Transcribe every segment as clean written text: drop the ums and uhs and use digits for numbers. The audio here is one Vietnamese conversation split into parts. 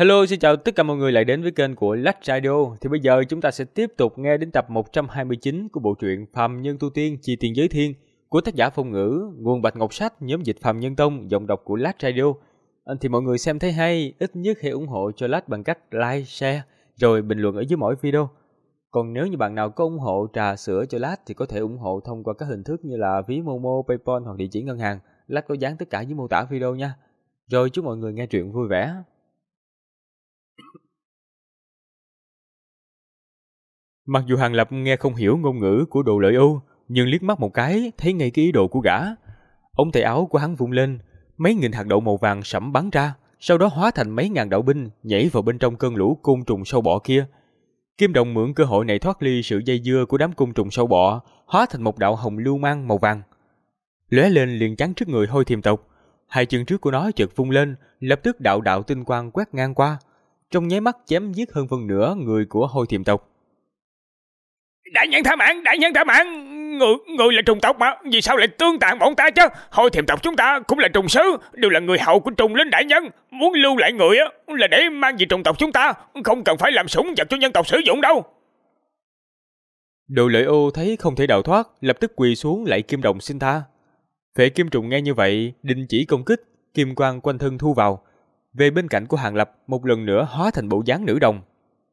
Hello, xin chào tất cả mọi người lại đến với kênh của Lách Radio. Thì bây giờ chúng ta sẽ tiếp tục nghe đến tập 129 của bộ truyện Phàm Nhân Tu Tiên Chi Tiền Giới Thiên của tác giả Phong Ngữ, nguồn Bạch Ngọc Sách, nhóm dịch Phàm Nhân Tông, giọng đọc của Lách Radio. Thì mọi người xem thấy hay, ít nhất hãy ủng hộ cho Lách bằng cách like, share, rồi bình luận ở dưới mỗi video. Còn nếu như bạn nào có ủng hộ trà sữa cho Lách thì có thể ủng hộ thông qua các hình thức như là ví Momo, Paypal hoặc địa chỉ ngân hàng. Lách có dán tất cả dưới mô tả video nha. Rồi chúc mọi người nghe truyện vui vẻ. Mặc dù Hàng Lập nghe không hiểu ngôn ngữ của Đồ Lợi Ưu, nhưng liếc mắt một cái thấy ngay cái ý đồ của gã. Ống tay áo của hắn vung lên, mấy nghìn hạt đậu màu vàng sẫm bắn ra, sau đó hóa thành mấy ngàn đạo binh nhảy vào bên trong cơn lũ côn trùng sâu bọ kia. Kim Đồng mượn cơ hội này thoát ly sự dây dưa của đám côn trùng sâu bọ, hóa thành một đạo hồng lưu mang màu vàng, lóe lên liền chắn trước người Hôi Thiềm tộc. Hai chân trước của nó chợt vung lên, lập tức đạo đạo tinh quang quét ngang qua, trong nháy mắt chém giết hơn phân nửa người của Hôi Thiềm tộc. Đại nhân tha mạng, người là trùng tộc mà, vì sao lại tương tàn bọn ta chứ? Hôi Thiềm tộc chúng ta cũng là trùng sứ, đều là người hậu của trùng linh đại nhân, muốn lưu lại người á là để mang về trùng tộc chúng ta, không cần phải làm sủng vật cho nhân tộc sử dụng đâu. Đồ Lợi Ưu thấy không thể đào thoát, lập tức quỳ xuống lạy Kim Đồng xin tha. Phệ Kim Trùng nghe như vậy, đình chỉ công kích, kim quang quanh thân thu vào, về bên cạnh của Hàng Lập một lần nữa hóa thành bộ dáng nữ đồng.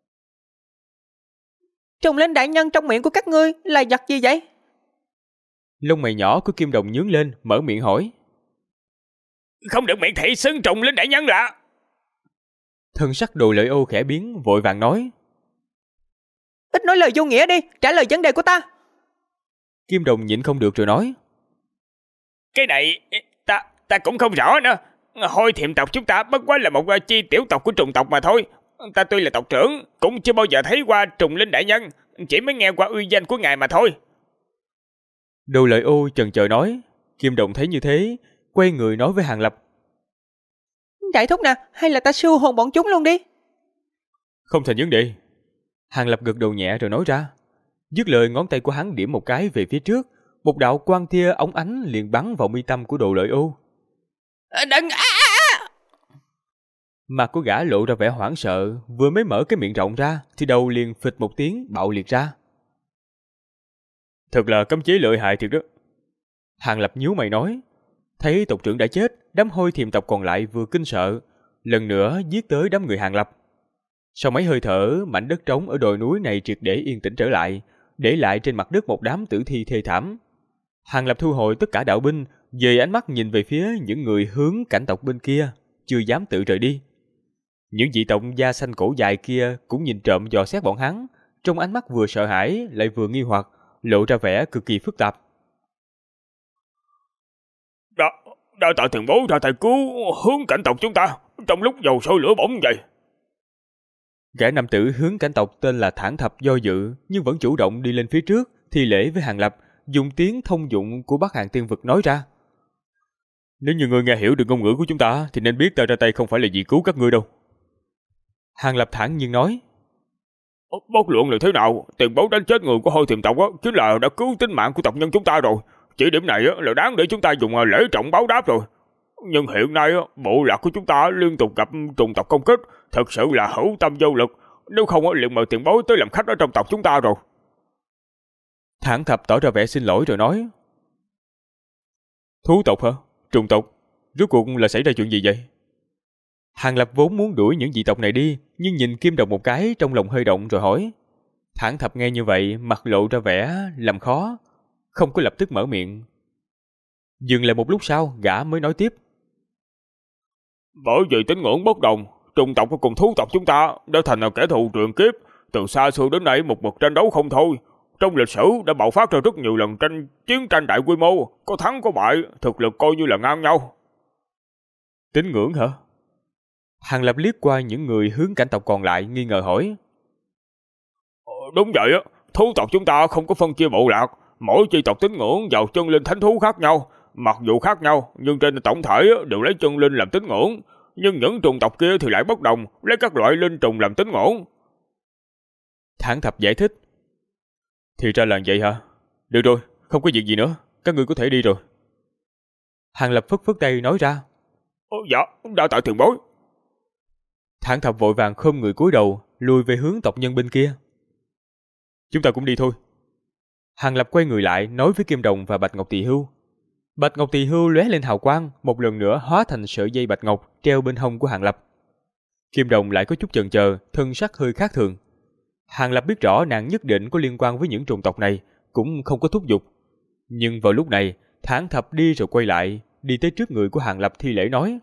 Trùng linh đại nhân, trong miệng của các ngươi là vật gì vậy? Lông mày nhỏ của Kim Đồng nhướng lên, mở miệng hỏi. Không được miệng thị xưng trùng linh đại nhân là. Thân sắc Đồ Lợi Ưu khẽ biến, vội vàng nói. Ít nói lời vô nghĩa đi, trả lời vấn đề của ta. Kim Đồng nhịn không được rồi nói. Cái này ta cũng không rõ nữa. Hôi Thiềm tộc chúng ta bất quá là một chi tiểu tộc của trùng tộc mà thôi. Ta tuy là tộc trưởng, cũng chưa bao giờ thấy qua trùng linh đại nhân, chỉ mới nghe qua uy danh của ngài mà thôi. Đồ Lợi Ưu chần chờ nói. Kim Đồng thấy như thế, quay người nói với Hàng Lập. Đại thúc nè, hay là ta siêu hồn bọn chúng luôn đi. Không thành vấn đề. Hàng Lập gật đầu nhẹ rồi nói ra. Dứt lời, ngón tay của hắn điểm một cái về phía trước, một đạo quang tia óng ánh liền bắn vào mi tâm của Đồ Lợi Ưu. Đừng! Mặt của gã lộ ra vẻ hoảng sợ, vừa mới mở cái miệng rộng ra thì đầu liền phịch một tiếng bạo liệt ra. Thật là cấm chế lợi hại thiệt đó. Hàng Lập nhíu mày nói. Thấy tộc trưởng đã chết, đám Hôi Thiềm tộc còn lại vừa kinh sợ, lần nữa giết tới đám người Hàng Lập. Sau mấy hơi thở, mảnh đất trống ở đồi núi này triệt để yên tĩnh trở lại, để lại trên mặt đất một đám tử thi thê thảm. Hàng Lập thu hồi tất cả đạo binh, dời ánh mắt nhìn về phía những người hướng cảnh tộc bên kia, chưa dám tự rời đi. Những dị tộc da xanh cổ dài kia cũng nhìn trộm dò xét bọn hắn, trong ánh mắt vừa sợ hãi lại vừa nghi hoặc, lộ ra vẻ cực kỳ phức tạp. Đa tạ tiền bối ra tay cứu hướng cảnh tộc chúng ta trong lúc dầu sôi lửa bỏng vậy. Gã nam tử hướng cảnh tộc tên là Thản Thập do dự, nhưng vẫn chủ động đi lên phía trước, thi lễ với Hàng Lập, dùng tiếng thông dụng của Bắc Hàn Tiên Vực nói ra. Nếu như ngươi nghe hiểu được ngôn ngữ của chúng ta, thì nên biết ta ra tay không phải là vì cứu các ngươi đâu. Hàng Lập thản nhiên nói. Bất luận là thế nào, tiền bối đánh chết người của Hôi Thiềm tộc chính là đã cứu tính mạng của tộc nhân chúng ta rồi. Chỉ điểm này là đáng để chúng ta dùng lễ trọng báo đáp rồi. Nhưng hiện nay bộ lạc của chúng ta liên tục gặp trùng tộc công kích, thật sự là hữu tâm vô lực. Nếu không liền mời tiền bối tới làm khách ở trong tộc chúng ta rồi. Thản Thập tỏ ra vẻ xin lỗi rồi nói. Thú tộc hả? Trùng tộc? Rốt cuộc là xảy ra chuyện gì vậy? Hàng Lập vốn muốn đuổi những dị tộc này đi, nhưng nhìn Kim Đồng một cái trong lòng hơi động rồi hỏi. Thản Thập nghe như vậy, mặt lộ ra vẻ làm khó, không có lập tức mở miệng. Dừng lại một lúc sau, gã mới nói tiếp. Bởi vì tín ngưỡng bất đồng, trùng tộc cùng thú tộc chúng ta đã thành kẻ thù truyền kiếp, từ xa xưa đến nay một mực tranh đấu không thôi. Trong lịch sử đã bạo phát ra rất nhiều lần chiến tranh đại quy mô, có thắng có bại, thực lực coi như là ngang nhau. Tín ngưỡng hả? Hàng Lập liếc qua những người hướng cảnh tộc còn lại, nghi ngờ hỏi. Đúng vậy á, thú tộc chúng ta không có phân chia bộ lạc, mỗi chi tộc tín ngưỡng vào chân linh thánh thú khác nhau, mặc dù khác nhau nhưng trên tổng thể đều lấy chân linh làm tín ngưỡng, nhưng những trùng tộc kia thì lại bất đồng, lấy các loại linh trùng làm tín ngưỡng. Thản Thập giải thích. Thì ra là vậy hả? Được rồi, không có việc gì nữa, các ngươi có thể đi rồi. Hàng Lập phất phất tay nói ra. Dạ, đa tạ tiền bối. Thản Thập vội vàng khom người cúi đầu, lùi về hướng tộc nhân bên kia. Chúng ta cũng đi thôi. Hàng Lập quay người lại nói với Kim Đồng và Bạch Ngọc Tỳ Hưu. Bạch Ngọc Tỳ Hưu lóe lên hào quang, một lần nữa hóa thành sợi dây bạch ngọc treo bên hông của Hàng Lập. Kim Đồng lại có chút chần chờ, thân sắc hơi khác thường. Hàng Lập biết rõ nàng nhất định có liên quan với những chủng tộc này, cũng không có thúc giục. Nhưng vào lúc này, Thản Thập đi rồi quay lại, đi tới trước người của Hàng Lập thi lễ nói: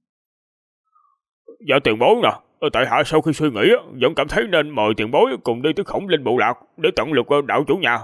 Dạ tiền bối nè, tại hạ sau khi suy nghĩ vẫn cảm thấy nên mời tiền bối cùng đi tới Khổng Linh bộ lạc để tận lực đạo chủ nhà.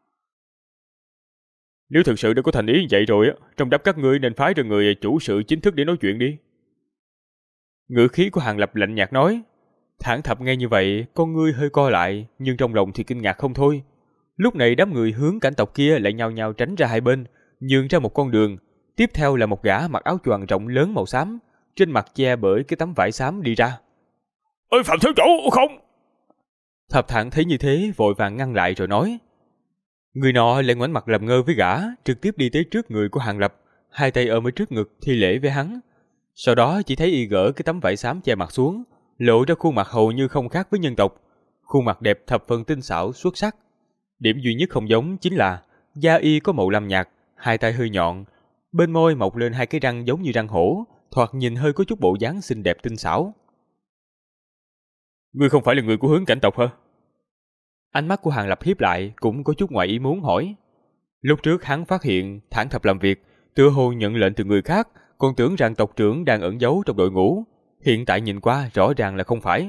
Nếu thực sự đã có thành ý như vậy rồi, trong đám các ngươi nên phái ra người chủ sự chính thức để nói chuyện đi. Ngữ khí của Hàng Lập lạnh nhạt nói. Thản Thập nghe như vậy, con ngươi hơi co lại, nhưng trong lòng thì kinh ngạc không thôi. Lúc này đám người hướng cảnh tộc kia lại nhao nhao tránh ra hai bên, nhường ra một con đường. Tiếp theo là một gã mặc áo choàng rộng lớn màu xám, trên mặt che bởi cái tấm vải xám đi ra. Ơi Phạm thiếu chủ, không! Thập Thản thấy như thế, vội vàng ngăn lại rồi nói. Người nọ lại ngoảnh mặt làm ngơ với gã, trực tiếp đi tới trước người của Hàng Lập, hai tay ôm ở trước ngực thi lễ với hắn. Sau đó chỉ thấy y gỡ cái tấm vải xám che mặt xuống, lộ ra khuôn mặt hầu như không khác với nhân tộc. Khuôn mặt đẹp thập phần tinh xảo xuất sắc. Điểm duy nhất không giống chính là da y có màu lam nhạt, hai tay hơi nhọn, bên môi mọc lên hai cái răng giống như răng hổ, thoạt nhìn hơi có chút bộ dáng xinh đẹp tinh xảo. Ngươi không phải là người của hướng cảnh tộc hả? Ánh mắt của Hàng Lập hiếp lại, cũng có chút ngoài ý muốn hỏi. Lúc trước hắn phát hiện Thản Thập làm việc, tựa hồ nhận lệnh từ người khác, còn tưởng rằng tộc trưởng đang ẩn giấu trong đội ngũ. Hiện tại nhìn qua rõ ràng là không phải.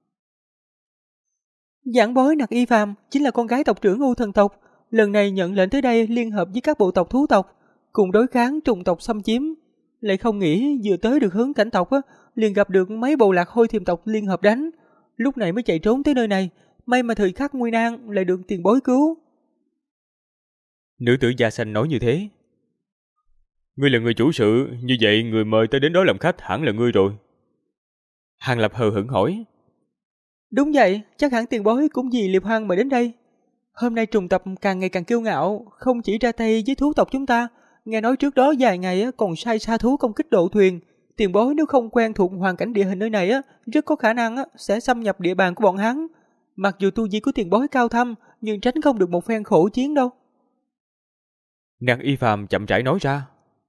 Giảng bối Nặc Y Phàm chính là con gái tộc trưởng U Thần tộc, lần này nhận lệnh tới đây liên hợp với các bộ tộc thú tộc, cùng đối kháng trùng tộc xâm chiếm. Lại không nghĩ vừa tới được hướng cảnh tộc liền gặp được mấy bộ lạc Hôi Thiềm tộc liên hợp đánh, lúc này mới chạy trốn tới nơi này. May mà thời khắc nguy nan lại được tiền bối cứu. Nữ tử da xanh nói như thế. Ngươi là người chủ sự, như vậy người mời tới đến đó làm khách hẳn là ngươi rồi. Hàng Lập hờ hững hỏi. Đúng vậy, chắc hẳn tiền bối cũng vì Liệp Hoang mà đến đây. Hôm nay trùng tộc càng ngày càng kiêu ngạo, không chỉ ra tay với thú tộc chúng ta, nghe nói trước đó vài ngày còn sai sa thú công kích độ thuyền. Tiền bối nếu không quen thuộc hoàn cảnh địa hình nơi này rất có khả năng sẽ xâm nhập địa bàn của bọn hắn. Mặc dù tu vi của tiền bối cao thâm, nhưng tránh không được một phen khổ chiến đâu. Nặc Y Phàm chậm rãi nói ra.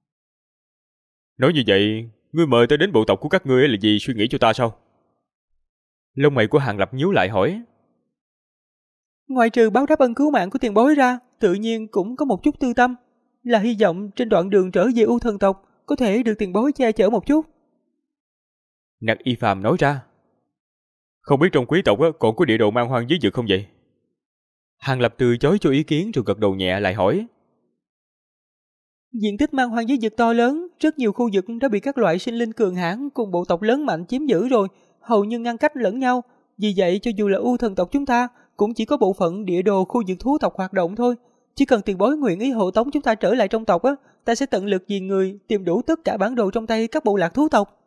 Nói như vậy, ngươi mời tới đến bộ tộc của các ngươi là gì, suy nghĩ cho ta sao? Lông mày của Hàng Lập nhíu lại hỏi. Ngoài trừ báo đáp ân cứu mạng của tiền bối ra, tự nhiên cũng có một chút tư tâm, là hy vọng trên đoạn đường trở về U Thần tộc có thể được tiền bối che chở một chút. Nặc Y Phàm nói ra. Không biết trong quý tộc còn có địa đồ man hoang dưới vực không vậy? Hàng Lập từ chối cho ý kiến rồi gật đầu nhẹ lại hỏi. Diện tích man hoang dưới vực to lớn, rất nhiều khu vực đã bị các loại sinh linh cường hãn cùng bộ tộc lớn mạnh chiếm giữ rồi, hầu như ngăn cách lẫn nhau. Vì vậy cho dù là U Thần tộc chúng ta cũng chỉ có bộ phận địa đồ khu vực thú tộc hoạt động thôi. Chỉ cần tiền bối nguyện ý hộ tống chúng ta trở lại trong tộc ta sẽ tận lực vì người tìm đủ tất cả bản đồ trong tay các bộ lạc thú tộc.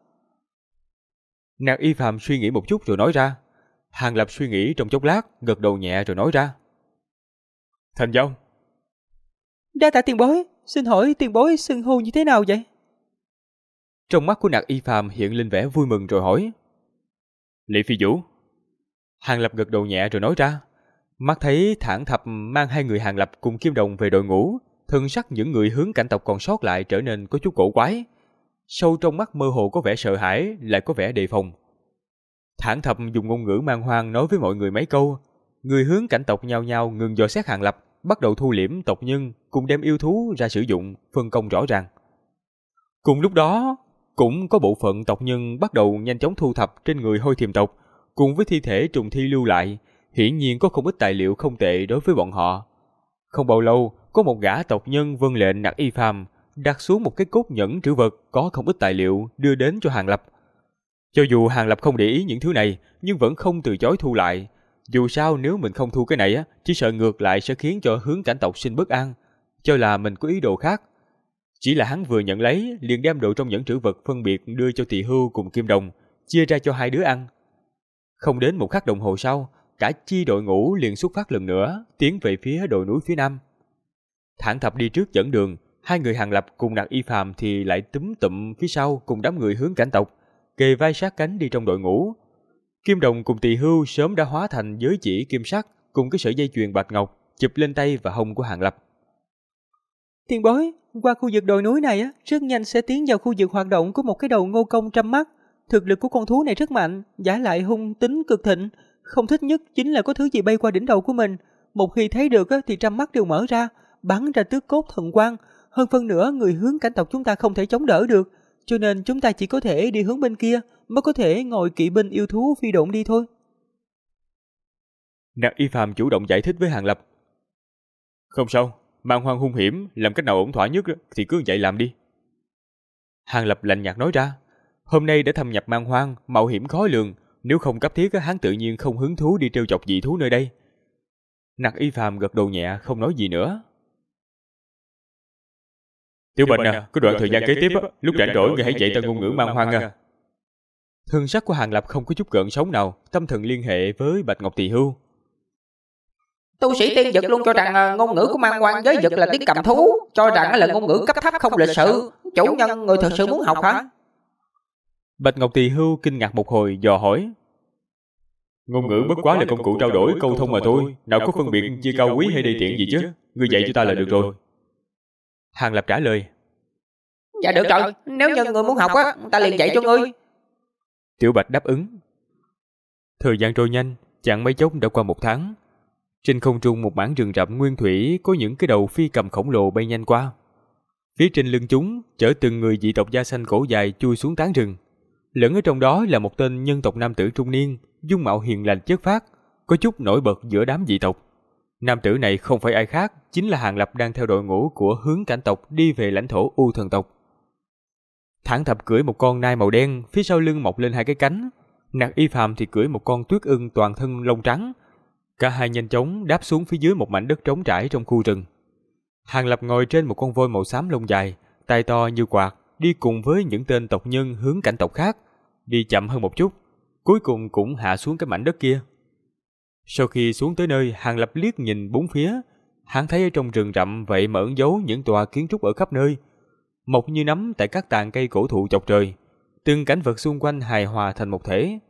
Nặc Y Phàm suy nghĩ một chút rồi nói ra. Hàng Lập suy nghĩ trong chốc lát, gật đầu nhẹ rồi nói ra. Thành giao. Đa tạ tiền bối, xin hỏi tiền bối xưng hô như thế nào vậy? Trong mắt của Nặc Y Phàm hiện lên vẻ vui mừng rồi hỏi. Lệ Phi Vũ. Hàng Lập gật đầu nhẹ rồi nói ra. Mắt thấy Thản Thập mang hai người Hàng Lập cùng Kim Đồng về đội ngũ, thân sắc những người hướng cảnh tộc còn sót lại trở nên có chút cổ quái. Sâu trong mắt mơ hồ có vẻ sợ hãi, lại có vẻ đề phòng. Thản Thập dùng ngôn ngữ man hoang nói với mọi người mấy câu. Người hướng cảnh tộc nhao nhao ngừng dò xét Hàng Lập, bắt đầu thu liễm tộc nhân, cùng đem yêu thú ra sử dụng, phân công rõ ràng. Cùng lúc đó, cũng có bộ phận tộc nhân bắt đầu nhanh chóng thu thập trên người Hôi Thiềm tộc, cùng với thi thể trùng thi lưu lại, hiển nhiên có không ít tài liệu không tệ đối với bọn họ. Không bao lâu, có một gã tộc nhân vâng lệnh Nặc Y Phàm đặt xuống một cái cốt nhẫn trữ vật có không ít tài liệu đưa đến cho Hàng Lập. Cho dù Hàng Lập không để ý những thứ này, nhưng vẫn không từ chối thu lại. Dù sao nếu mình không thu cái này chỉ sợ ngược lại sẽ khiến cho hướng cảnh tộc sinh bất an, cho là mình có ý đồ khác. Chỉ là hắn vừa nhận lấy, liền đem đồ trong nhẫn trữ vật phân biệt đưa cho Tỳ Hưu cùng Kim Đồng, chia ra cho hai đứa ăn. Không đến một khắc đồng hồ sau, cả chi đội ngũ liền xuất phát lần nữa, tiến về phía đồi núi phía nam. Thản Thập đi trước dẫn đường, hai người Hàng Lập cùng Nặc Y Phàm thì lại túm tụm phía sau cùng đám người hướng cảnh tộc. kề vai sát cánh đi trong đội ngũ. Kim Đồng cùng Tỳ Hưu sớm đã hóa thành giới chỉ kim sắc cùng cái sợi dây chuyền bạch ngọc chụp lên tay và hông của Hàng Lập. Tiền bối, qua khu vực đồi núi này rất nhanh sẽ tiến vào khu vực hoạt động của một cái đầu ngô công trăm mắt. Thực lực của con thú này rất mạnh, giả lại hung tính cực thịnh. Không thích nhất chính là có thứ gì bay qua đỉnh đầu của mình. Một khi thấy được thì trăm mắt đều mở ra, bắn ra tước cốt thần quang. Hơn phân nữa người hướng cảnh tộc chúng ta không thể chống đỡ được, cho nên chúng ta chỉ có thể đi hướng bên kia, mới có thể ngồi kỵ binh yêu thú phi độn đi thôi. Nặc Y Phàm chủ động giải thích với Hàng Lập. Không sao, man hoang hung hiểm, làm cách nào ổn thỏa nhất thì cứ vậy làm đi. Hàng Lập lạnh nhạt nói ra, hôm nay đã thâm nhập man hoang, mạo hiểm khó lường, nếu không cấp thiết hắn tự nhiên không hứng thú đi trêu chọc dị thú nơi đây. Nặc Y Phàm gật đầu nhẹ, không nói gì nữa. Tiểu Bạch nè, có đoạn thời gian kế tiếp lúc rảnh rỗi người hãy dạy ta ngôn ngữ man hoang nha. Thân sắc của Hàng Lập không có chút gợn sóng nào, tâm thần liên hệ với Bạch Ngọc Tỳ Hưu. Tu sĩ tiên dực luôn cho rằng ngôn ngữ của man hoang giới dực là tiếng cầm thú, cho rằng là ngôn ngữ cấp thấp không lịch sự. Chủ nhân, người thật sự muốn học hả? Bạch Ngọc Tỳ Hưu kinh ngạc một hồi, dò hỏi. Ngôn ngữ bất quá là công cụ trao đổi câu thông mà thôi, nào có phân biệt chia cao quý hay đầy tiện gì chứ, ngươi dạy cho ta là được rồi. Hàng Lập trả lời. Dạ được rồi, nếu như người muốn học ta liền dạy cho ngươi. Tiểu Bạch đáp ứng. Thời gian trôi nhanh, chẳng mấy chốc đã qua 1 tháng. Trên không trung một mảng rừng rậm nguyên thủy có những cái đầu phi cầm khổng lồ bay nhanh qua. Phía trên lưng chúng chở từng người dị tộc da xanh cổ dài chui xuống tán rừng. Lẫn ở trong đó là một tên nhân tộc nam tử trung niên, dung mạo hiền lành chất phác, có chút nổi bật giữa đám dị tộc. Nam tử này không phải ai khác, chính là Hàng Lập đang theo đội ngũ của hướng cảnh tộc đi về lãnh thổ U Thần tộc. Thản Thập cưỡi một con nai màu đen, phía sau lưng mọc lên 2 cái cánh. Nặc Y Phàm thì cưỡi một con tuyết ưng toàn thân lông trắng. Cả hai nhanh chóng đáp xuống phía dưới một mảnh đất trống trải trong khu rừng. Hàng Lập ngồi trên một con voi màu xám lông dài, tai to như quạt, đi cùng với những tên tộc nhân hướng cảnh tộc khác, đi chậm hơn một chút, cuối cùng cũng hạ xuống cái mảnh đất kia. Sau khi xuống tới nơi, Hàng Lập liếc nhìn bốn phía, hắn thấy ở trong rừng rậm vậy mà ẩn giấu những tòa kiến trúc ở khắp nơi, mọc như nấm tại các tàn cây cổ thụ chọc trời, từng cảnh vật xung quanh hài hòa thành một thể.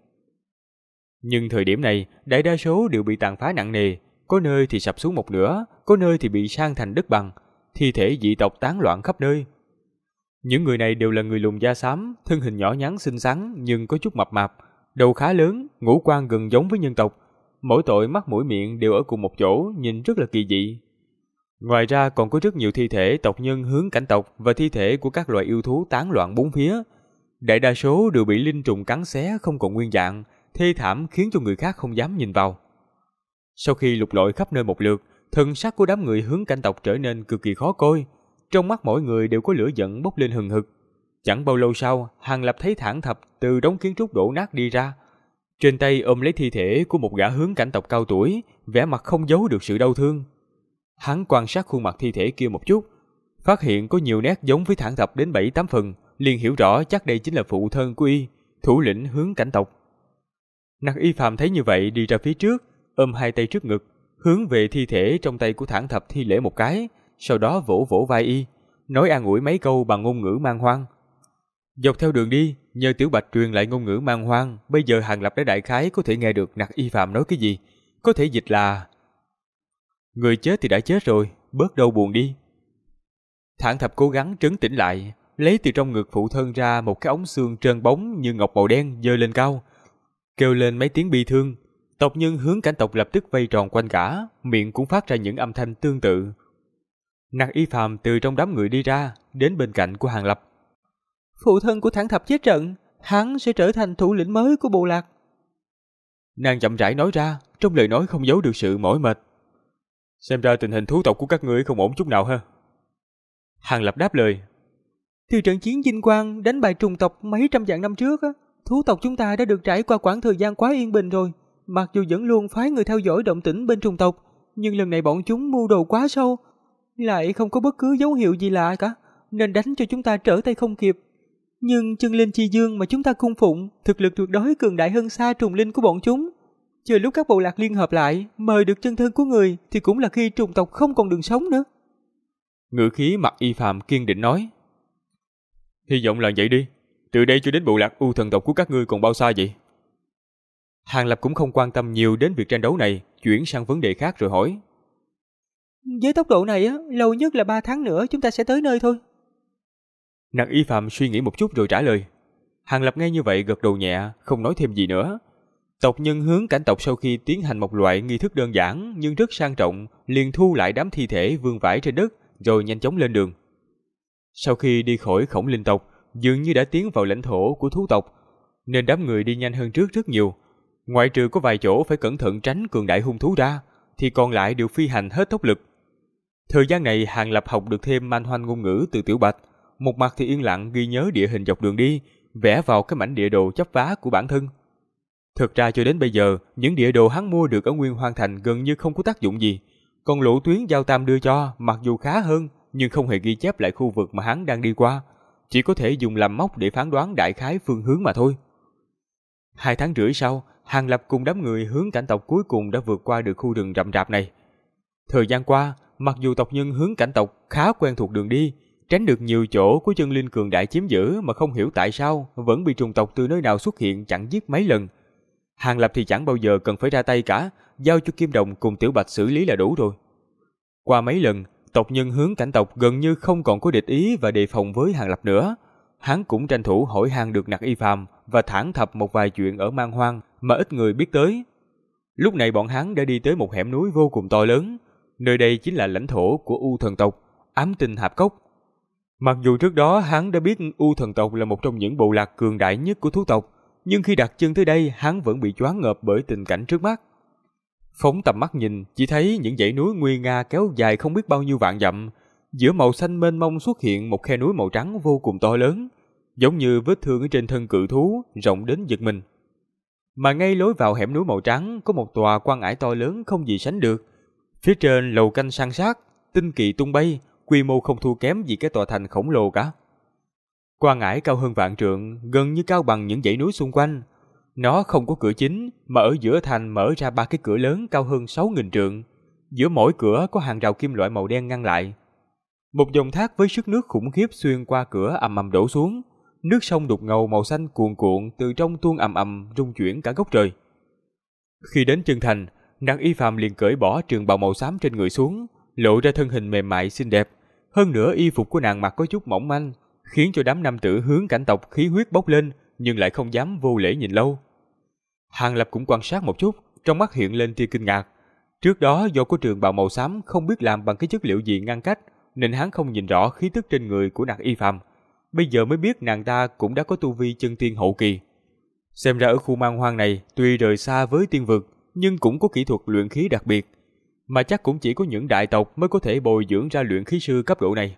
Nhưng thời điểm này, đại đa số đều bị tàn phá nặng nề, có nơi thì sập xuống một nửa, có nơi thì bị san thành đất bằng, thi thể dị tộc tán loạn khắp nơi. Những người này đều là người lùn da xám, thân hình nhỏ nhắn xinh xắn nhưng có chút mập mạp, đầu khá lớn, ngũ quan gần giống với nhân tộc, mỗi tội mắt mũi miệng đều ở cùng một chỗ, nhìn rất là kỳ dị. Ngoài ra còn có rất nhiều thi thể tộc nhân hướng cảnh tộc và thi thể của các loài yêu thú tán loạn bốn phía. Đại đa số đều bị linh trùng cắn xé không còn nguyên dạng, thê thảm khiến cho người khác không dám nhìn vào. Sau khi lục lọi khắp nơi một lượt, thân sắc của đám người hướng cảnh tộc trở nên cực kỳ khó coi. Trong mắt mỗi người đều có lửa giận bốc lên hừng hực. Chẳng bao lâu sau, Hàng Lập thấy Thản Thập từ đống kiến trúc đổ nát đi ra. Trên tay ôm lấy thi thể của một gã hướng cảnh tộc cao tuổi, vẻ mặt không giấu được sự đau thương. Hắn quan sát khuôn mặt thi thể kia một chút, phát hiện có nhiều nét giống với Thản Thập đến 7-8 phần, liền hiểu rõ chắc đây chính là phụ thân của y, thủ lĩnh hướng cảnh tộc. Nặc Y Phàm thấy như vậy đi ra phía trước, ôm hai tay trước ngực, hướng về thi thể trong tay của Thản Thập thi lễ một cái, sau đó vỗ vỗ vai y, nói an ủi mấy câu bằng ngôn ngữ man hoang. Dọc theo đường đi, nhờ Tiểu Bạch truyền lại ngôn ngữ man hoang, bây giờ Hàng Lập đã đại khái có thể nghe được Nặc Y Phàm nói cái gì, có thể dịch là: người chết thì đã chết rồi, bớt đau buồn đi. Thản Thập cố gắng trấn tĩnh lại, lấy từ trong ngực phụ thân ra một cái ống xương trơn bóng như ngọc màu đen giơ lên cao, kêu lên mấy tiếng bi thương. Tộc nhân hướng cảnh tộc lập tức vây tròn quanh cả, miệng cũng phát ra những âm thanh tương tự. Nặc Y Phàm từ trong đám người đi ra, đến bên cạnh của Hàng Lập. Phụ thân của Thản Thập chết trận, hắn sẽ trở thành thủ lĩnh mới của bộ lạc. Nàng chậm rãi nói ra, trong lời nói không giấu được sự mỏi mệt. Xem ra tình hình thú tộc của các ngươi không ổn chút nào ha. Hàng Lập đáp lời. Từ trận chiến Vinh Quang đánh bại trùng tộc mấy trăm vạn năm trước, thú tộc chúng ta đã được trải qua quãng thời gian quá yên bình rồi. Mặc dù vẫn luôn phái người theo dõi động tĩnh bên trùng tộc, nhưng lần này bọn chúng mưu đồ quá sâu, lại không có bất cứ dấu hiệu gì lạ cả, nên đánh cho chúng ta trở tay không kịp. Nhưng chân linh chi dương mà chúng ta cung phụng, thực lực tuyệt đối cường đại hơn xa trùng linh của bọn chúng. Chờ lúc các bộ lạc liên hợp lại, mời được chân thân của người, thì cũng là khi trùng tộc không còn đường sống nữa. Ngữ khí mặt Y Phàm kiên định nói. Hy vọng là vậy đi. Từ đây cho đến bộ lạc U thần tộc của các ngươi còn bao xa vậy? Hàng Lập cũng không quan tâm nhiều đến việc tranh đấu này, chuyển sang vấn đề khác rồi hỏi. Với tốc độ này lâu nhất là 3 tháng nữa chúng ta sẽ tới nơi thôi. Nàng Y Phạm suy nghĩ một chút rồi trả lời. Hàng Lập nghe như vậy gật đầu nhẹ, không nói thêm gì nữa. Tộc nhân Hướng Cảnh tộc sau khi tiến hành một loại nghi thức đơn giản nhưng rất sang trọng, liền thu lại đám thi thể vương vãi trên đất rồi nhanh chóng lên đường. Sau khi đi khỏi Khổng Linh tộc, dường như đã tiến vào lãnh thổ của thú tộc, nên đám người đi nhanh hơn trước rất nhiều. Ngoại trừ có vài chỗ phải cẩn thận tránh cường đại hung thú ra, thì còn lại đều phi hành hết tốc lực. Thời gian này Hàng Lập học được thêm man hoanh ngôn ngữ từ Tiểu Bạch, một mặt thì yên lặng ghi nhớ địa hình dọc đường đi, vẽ vào cái mảnh địa đồ chấp vá của bản thân. Thực ra cho đến bây giờ, những địa đồ hắn mua được ở Nguyên Hoang Thành gần như không có tác dụng gì, còn lộ tuyến Giao Tam đưa cho mặc dù khá hơn, nhưng không hề ghi chép lại khu vực mà hắn đang đi qua, chỉ có thể dùng làm mốc để phán đoán đại khái phương hướng mà thôi. 2 tháng rưỡi sau, Hàng Lập cùng đám người Hướng Cảnh tộc cuối cùng đã vượt qua được khu rừng rậm rạp này. Thời gian qua, mặc dù tộc nhân Hướng Cảnh tộc khá quen thuộc đường đi, tránh được nhiều chỗ của chân linh cường đại chiếm giữ mà không hiểu tại sao vẫn bị trùng tộc từ nơi nào xuất hiện chặn giết mấy lần. Hàng Lập thì chẳng bao giờ cần phải ra tay cả, giao cho Kim Đồng cùng Tiểu Bạch xử lý là đủ rồi. Qua mấy lần, tộc nhân Hướng Cảnh tộc gần như không còn có địch ý và đề phòng với Hàng Lập nữa. Hắn cũng tranh thủ hỏi han được Nặc Y Phàm và thẳng thập một vài chuyện ở Man Hoang mà ít người biết tới. Lúc này bọn hắn đã đi tới một hẻm núi vô cùng to lớn, nơi đây chính là lãnh thổ của U thần tộc, Ám Tinh Hạp Cốc. Mặc dù trước đó hắn đã biết U thần tộc là một trong những bộ lạc cường đại nhất của thú tộc, nhưng khi đặt chân tới đây hắn vẫn bị choáng ngợp bởi tình cảnh trước mắt. Phóng tầm mắt nhìn, chỉ thấy những dãy núi nguy nga kéo dài không biết bao nhiêu vạn dặm, giữa màu xanh mênh mông xuất hiện một khe núi màu trắng vô cùng to lớn, giống như vết thương ở trên thân cự thú, rộng đến giật mình. Mà ngay lối vào hẻm núi màu trắng có một tòa quan ải to lớn không gì sánh được. Phía trên lầu canh san sát, tinh kỳ tung bay, quy mô không thua kém gì cái tòa thành khổng lồ cả. Quan ải cao hơn vạn trượng, gần như cao bằng những dãy núi xung quanh. Nó không có cửa chính, mà ở giữa thành mở ra 3 cái cửa lớn cao hơn 6.000 trượng. Giữa mỗi cửa có hàng rào kim loại màu đen ngăn lại. Một dòng thác với sức nước khủng khiếp xuyên qua cửa ầm ầm đổ xuống. Nước sông đục ngầu màu xanh cuồn cuộn từ trong tuôn ầm ầm rung chuyển cả góc trời. Khi đến chân thành, Nặc Y Phàm liền cởi bỏ trường bào màu xám trên người xuống, lộ ra thân hình mềm mại xinh đẹp. Hơn nữa y phục của nàng mặc có chút mỏng manh, khiến cho đám nam tử Hướng Cảnh tộc khí huyết bốc lên, nhưng lại không dám vô lễ nhìn lâu. Hàng Lập cũng quan sát một chút, trong mắt hiện lên tia kinh ngạc. Trước đó do có trường bào màu xám không biết làm bằng cái chất liệu gì ngăn cách, nên hắn không nhìn rõ khí tức trên người của Nặc Y Phàm. Bây giờ mới biết nàng ta cũng đã có tu vi chân tiên hậu kỳ. Xem ra ở khu man hoang này tuy rời xa với tiên vực, nhưng cũng có kỹ thuật luyện khí đặc biệt, mà chắc cũng chỉ có những đại tộc mới có thể bồi dưỡng ra luyện khí sư cấp độ này.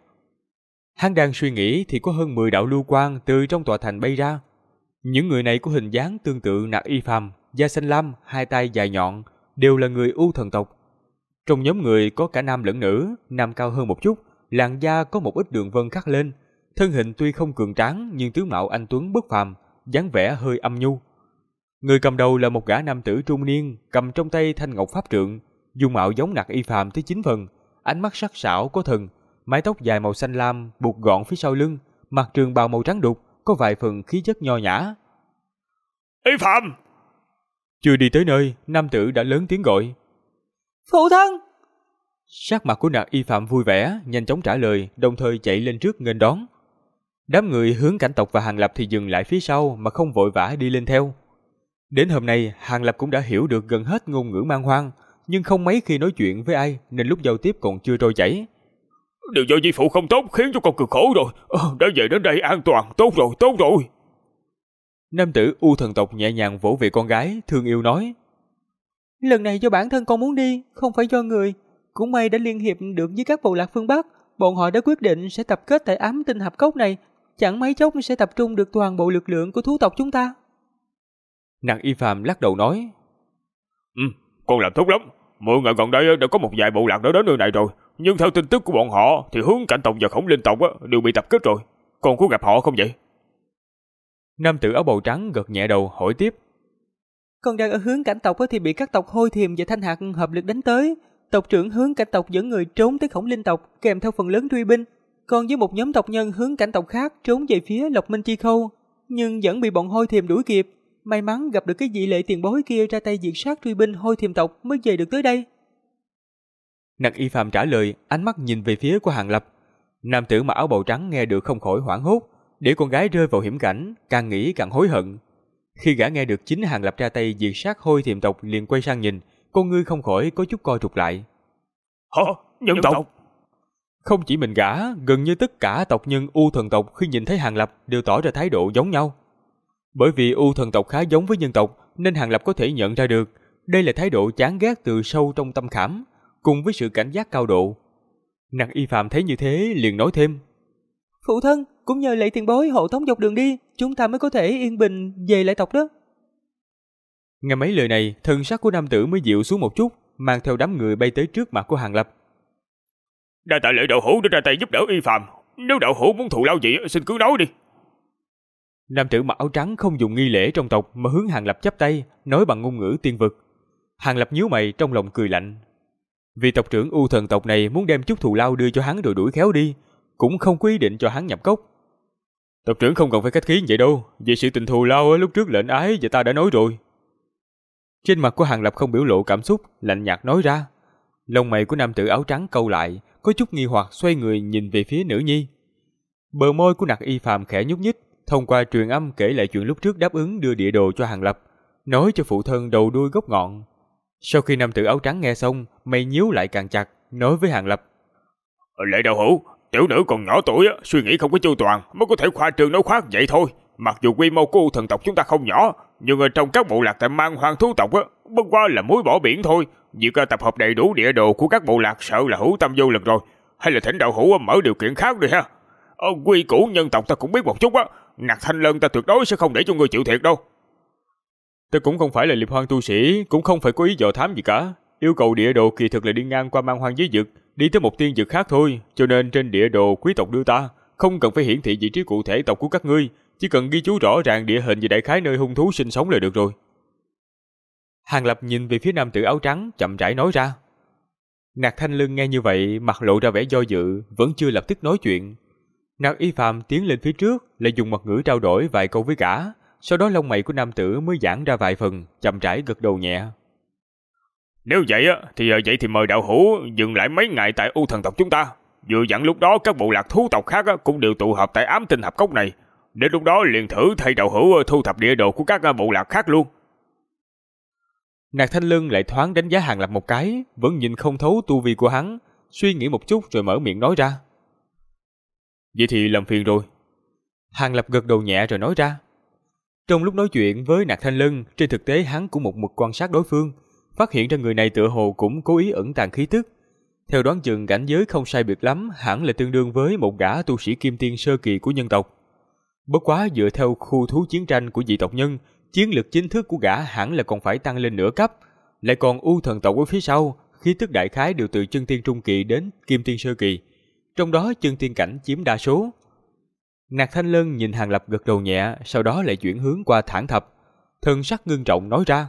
Hắn đang suy nghĩ thì có hơn 10 đạo lưu quang từ trong tòa thành bay ra. Những người này có hình dáng tương tự Nặc Y Phàm, da xanh lam, hai tay dài nhọn, đều là người U thần tộc. Trong nhóm người có cả nam lẫn nữ, nam cao hơn một chút, làn da có một ít đường vân khắc lên, thân hình tuy không cường tráng nhưng tướng mạo anh tuấn bất phàm, dáng vẻ hơi âm nhu. Người cầm đầu là một gã nam tử trung niên, cầm trong tay thanh ngọc pháp trượng, dung mạo giống Nặc Y Phàm tới 9 phần, ánh mắt sắc sảo có thần, mái tóc dài màu xanh lam buộc gọn phía sau lưng, mặc trường bào màu trắng đục, có vài phần khí chất nho nhã. Y Phạm! Chưa đi tới nơi, nam tử đã lớn tiếng gọi. Phụ thân! Sắc mặt của Nặc Y Phạm vui vẻ, nhanh chóng trả lời, đồng thời chạy lên trước nghênh đón. Đám người Hướng Cảnh tộc và Hàng Lập thì dừng lại phía sau mà không vội vã đi lên theo. Đến hôm nay, Hàng Lập cũng đã hiểu được gần hết ngôn ngữ man hoang, nhưng không mấy khi nói chuyện với ai nên lúc giao tiếp còn chưa trôi chảy. Điều do di phụ không tốt khiến cho con cực khổ rồi. Đã về đến đây an toàn, tốt rồi, tốt rồi. Nam tử U thần tộc nhẹ nhàng vỗ về con gái, thương yêu nói. Lần này do bản thân con muốn đi, không phải do người. Cũng may đã liên hiệp được với các bộ lạc phương Bắc. Bọn họ đã quyết định sẽ tập kết tại Ám Tinh Hạp Cốc này. Chẳng mấy chốc sẽ tập trung được toàn bộ lực lượng của thú tộc chúng ta. Nặc Y Phàm lắc đầu nói. Con làm tốt lắm. 10 ngày gần đây đã có một vài bộ lạc đã đến nơi này rồi. Nhưng theo tin tức của bọn họ thì Hướng Cảnh tộc và Khổng Linh tộc đều bị tập kết rồi. Con có gặp họ không vậy? Nam tử áo bào trắng gật nhẹ đầu hỏi tiếp. Còn đang ở Hướng Cảnh tộc thì bị các tộc Hôi Thiềm và Thanh Hạc hợp lực đánh tới. Tộc trưởng Hướng Cảnh tộc dẫn người trốn tới Khổng Linh tộc kèm theo phần lớn truy binh. Còn với một nhóm tộc nhân Hướng Cảnh tộc khác trốn về phía Lộc Minh Chi Khâu. nhưng vẫn bị bọn hôi thiềm đuổi kịp. May mắn gặp được cái vị lệ tiền bối kia ra tay diệt sát truy binh hôi thiềm tộc mới về được tới đây. Nặc Y Phàm trả lời, ánh mắt nhìn về phía của Hàng Lập. Nam tử mặc áo bào trắng nghe được không khỏi hoảng hốt, để con gái rơi vào hiểm cảnh, càng nghĩ càng hối hận. Khi gã nghe được chính Hàng Lập ra tay diệt sát hôi thiềm tộc liền quay sang nhìn, con ngươi không khỏi có chút co rụt lại. Hả? Nhân tộc? Không chỉ mình gã, gần như tất cả tộc nhân U thần tộc khi nhìn thấy Hàng Lập đều tỏ ra thái độ giống nhau. Bởi vì U thần tộc khá giống với nhân tộc nên Hàng Lập có thể nhận ra được đây là thái độ chán ghét từ sâu trong tâm khảm, cùng với sự cảnh giác cao độ. Nặc Y Phàm thấy như thế liền nói thêm: Phụ thân, cũng nhờ lệ tiền bối hộ tống dọc đường đi, chúng ta mới có thể yên bình về lại tộc đó. Nghe mấy lời này, thân sắc của nam tử mới dịu xuống một chút, mang theo đám người bay tới trước mặt của Hàng Lập. Đa tạ Lệ đạo hữu đã ra tay giúp đỡ Y Phàm, nếu đạo hữu muốn thù lao gì xin cứ nói đi. Nam tử mặc áo trắng không dùng nghi lễ trong tộc mà hướng Hàng Lập chắp tay, nói bằng ngôn ngữ tiên vực. Hàng Lập nhíu mày trong lòng cười lạnh. Vì tộc trưởng U thần tộc này muốn đem chút thù lao đưa cho hắn rồi đuổi khéo đi, cũng không có ý định cho hắn nhập cốc. Tộc trưởng không cần phải khách khí vậy đâu, vì sự tình thù lao lúc trước lệnh ái và ta đã nói rồi. Trên mặt của Hàng Lập không biểu lộ cảm xúc, lạnh nhạt nói ra. Lông mày của nam tử áo trắng cau lại, có chút nghi hoặc xoay người nhìn về phía nữ nhi. Bờ môi của Nặc Y Phàm khẽ nhúc nhích, thông qua truyền âm kể lại chuyện lúc trước đáp ứng đưa địa đồ cho Hàng Lập, nói cho phụ thân đầu đuôi gốc ngọn. Sau khi nam tử áo trắng nghe xong, mày nhíu lại càng chặt, nói với Hàng Lập: Lệ đạo hữu, tiểu nữ còn nhỏ tuổi, suy nghĩ không có chu toàn, mới có thể khoa trương nói khoác vậy thôi. Mặc dù quy mô của U thần tộc chúng ta không nhỏ, nhưng ở trong các bộ lạc tại Man Hoang thú tộc bất quá là muối bỏ biển thôi. Việc tập hợp đầy đủ địa đồ của các bộ lạc sợ là hữu tâm vô lực rồi. Hay là thỉnh đạo hữu mở điều kiện khác đi ha. Quy củ nhân tộc ta cũng biết một chút Nặc Thanh Lân ta tuyệt đối sẽ không để cho ngươi chịu thiệt đâu. Ta cũng không phải là liệp hoang tu sĩ, cũng không phải có ý dò thám gì cả. Yêu cầu địa đồ kỳ thực là đi ngang qua Man Hoang giới vực, đi tới một tiên vực khác thôi. Cho nên trên địa đồ quý tộc đưa ta, không cần phải hiển thị vị trí cụ thể tộc của các ngươi, chỉ cần ghi chú rõ ràng địa hình và đại khái nơi hung thú sinh sống là được rồi. Hàng Lập nhìn về phía nam tử áo trắng, chậm rãi nói ra. Nặc Thanh Lân nghe như vậy, mặt lộ ra vẻ do dự, vẫn chưa lập tức nói chuyện. Nặc Y Phàm tiến lên phía trước, lại dùng mật ngữ trao đổi vài câu với gã, sau đó lông mày của nam tử mới giãn ra vài phần, chậm rãi gật đầu nhẹ. Nếu vậy thì mời đạo hữu dừng lại mấy ngày tại U thần tộc chúng ta. Vừa dặn lúc đó các bộ lạc thú tộc khác cũng đều tụ họp tại ám tinh hạp cốc này. Đến lúc đó liền thử thay đạo hữu thu thập địa đồ của các bộ lạc khác luôn. Nặc Thanh Lân lại thoáng đánh giá Hàng Lập một cái, vẫn nhìn không thấu tu vi của hắn, suy nghĩ một chút rồi mở miệng nói ra. Vậy thì làm phiền rồi. Hàng Lập gật đầu nhẹ rồi nói ra. Trong lúc nói chuyện với Nặc Thanh Lân, trên thực tế hắn cũng một mực quan sát đối phương, phát hiện ra người này tựa hồ cũng cố ý ẩn tàng khí tức. Theo đoán chừng cảnh giới không sai biệt lắm, hẳn là tương đương với một gã tu sĩ kim tiên sơ kỳ của nhân tộc. Bất quá dựa theo khu thú chiến tranh của dị tộc nhân, chiến lược chính thức của gã hẳn là còn phải tăng lên nửa cấp, lại còn U thần tộc ở phía sau, khí tức đại khái đều từ chân tiên trung kỳ đến kim tiên sơ kỳ, trong đó chân tiên cảnh chiếm đa số. Nặc Thanh Lân nhìn Hàng Lập gật đầu nhẹ, sau đó lại chuyển hướng qua Thản Thập, thân sắc ngưng trọng nói ra.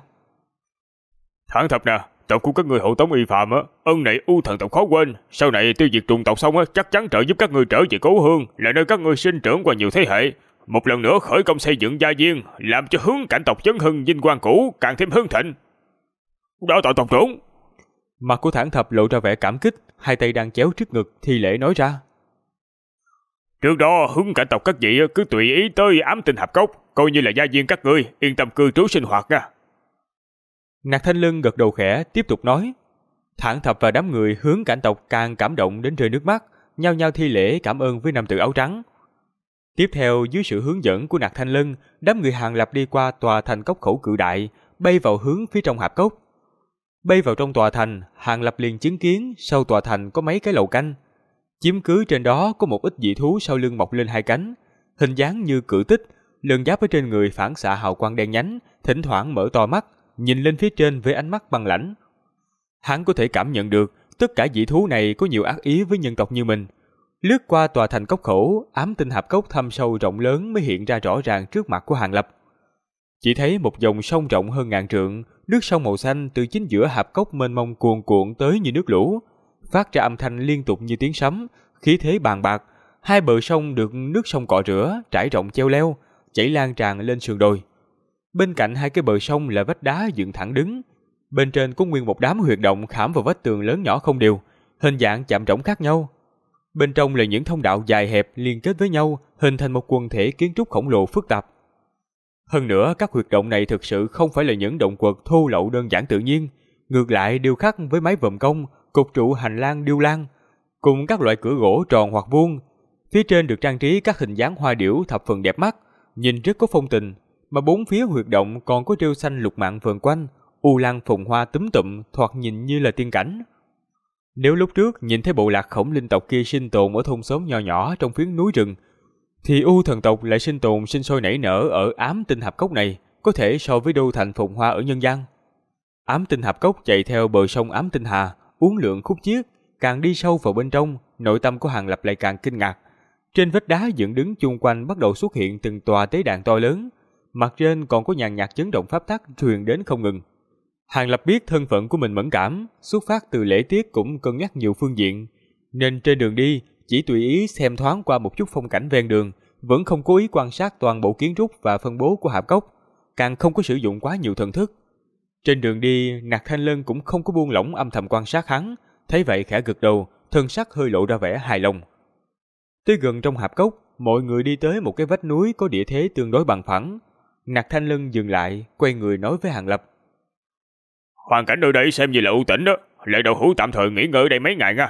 Thản Thập nè, tộc của các ngươi hộ tống Y Phàm ân này U thần tộc khó quên, sau này tiêu diệt trùng tộc xong chắc chắn trợ giúp các ngươi trở về cố hương, là nơi các ngươi sinh trưởng qua nhiều thế hệ. Một lần nữa khởi công xây dựng gia viên, làm cho hướng cảnh tộc chấn hưng vinh quang cũ càng thêm hưng thịnh. Đó tạ tộc trưởng. Mặt của Thản Thập lộ ra vẻ cảm kích, hai tay đang chéo trước ngực, thi lễ nói ra. Trước đó hướng cảnh tộc các vị cứ tùy ý tới ám tinh hạp cốc, coi như là gia viên các ngươi, yên tâm cư trú sinh hoạt nha. Nặc Thanh Lân gật đầu khẽ, tiếp tục nói. Thản Thập và đám người hướng cảnh tộc càng cảm động đến rơi nước mắt, nhao nhao thi lễ cảm ơn với nam tử áo trắng. Tiếp theo dưới sự hướng dẫn của Nặc Thanh Lân, đám người Hàng Lập đi qua tòa thành cốc khẩu cự đại, bay vào hướng phía trong hạp cốc. Bay vào trong tòa thành, Hàng Lập liền chứng kiến sau tòa thành có mấy cái lầu canh. Chiếm cứ trên đó có một ít dị thú sau lưng mọc lên hai cánh, hình dáng như cự tích, lân giáp ở trên người phản xạ hào quang đen nhánh, thỉnh thoảng mở to mắt, nhìn lên phía trên với ánh mắt băng lãnh. Hắn có thể cảm nhận được tất cả dị thú này có nhiều ác ý với nhân tộc như mình. Lướt qua tòa thành cốc khẩu, ám tinh hạp cốc thâm sâu rộng lớn mới hiện ra rõ ràng trước mặt của Hàng Lập. Chỉ thấy một dòng sông rộng hơn ngàn trượng, nước sông màu xanh từ chính giữa hạp cốc mênh mông cuồn cuộn tới như nước lũ, phát ra âm thanh liên tục như tiếng sấm, khí thế bàng bạc. Hai bờ sông được nước sông cọ rửa, trải rộng cheo leo, chảy lan tràn lên sườn đồi. Bên cạnh hai cái bờ sông là vách đá dựng thẳng đứng. Bên trên có nguyên một đám huyệt động khảm vào vách tường lớn nhỏ không đều, hình dạng chạm trũng khác nhau. Bên trong là những thông đạo dài hẹp liên kết với nhau, hình thành một quần thể kiến trúc khổng lồ phức tạp. Hơn nữa, các huyệt động này thực sự không phải là những động quật thô lậu đơn giản tự nhiên, ngược lại điêu khắc với mái vòm cong, cột trụ hành lang điêu lan, cùng các loại cửa gỗ tròn hoặc vuông. Phía trên được trang trí các hình dáng hoa điểu thập phần đẹp mắt, nhìn rất có phong tình, mà bốn phía huyệt động còn có rêu xanh lục mạn vờn quanh, u lan phùng hoa túm tụm, thoạt nhìn như là tiên cảnh. Nếu lúc trước nhìn thấy bộ lạc khổng linh tộc kia sinh tồn ở thôn xóm nho nhỏ trong phiến núi rừng, thì U thần tộc lại sinh tồn sinh sôi nảy nở ở ám tinh hạp cốc này, có thể so với đô thành phồn hoa ở nhân gian. Ám tinh hạp cốc chạy theo bờ sông Ám Tinh Hà, uốn lượn khúc chiết, càng đi sâu vào bên trong, nội tâm của Hàng Lập lại càng kinh ngạc. Trên vách đá dựng đứng chung quanh bắt đầu xuất hiện từng tòa tế đàn to lớn, mặt trên còn có nhàn nhạt chấn động pháp tắc truyền đến không ngừng. Hàng Lập biết thân phận của mình mẫn cảm, xuất phát từ lễ tiết cũng cân nhắc nhiều phương diện, nên trên đường đi chỉ tùy ý xem thoáng qua một chút phong cảnh ven đường, vẫn không cố ý quan sát toàn bộ kiến trúc và phân bố của hạp cốc, càng không có sử dụng quá nhiều thần thức. Trên đường đi, Nạc Thanh Lân cũng không có buông lỏng âm thầm quan sát hắn, thấy vậy khẽ gật đầu, thân sắc hơi lộ ra vẻ hài lòng. Tới gần trong hạp cốc, mọi người đi tới một cái vách núi có địa thế tương đối bằng phẳng. Nạc Thanh Lân dừng lại, quay người nói với Hàng Lập: Hoàn cảnh nơi đây xem như là ưu tĩnh đó, Lệ Đạo Hữu tạm thời nghỉ ngơi ở đây mấy ngày nha.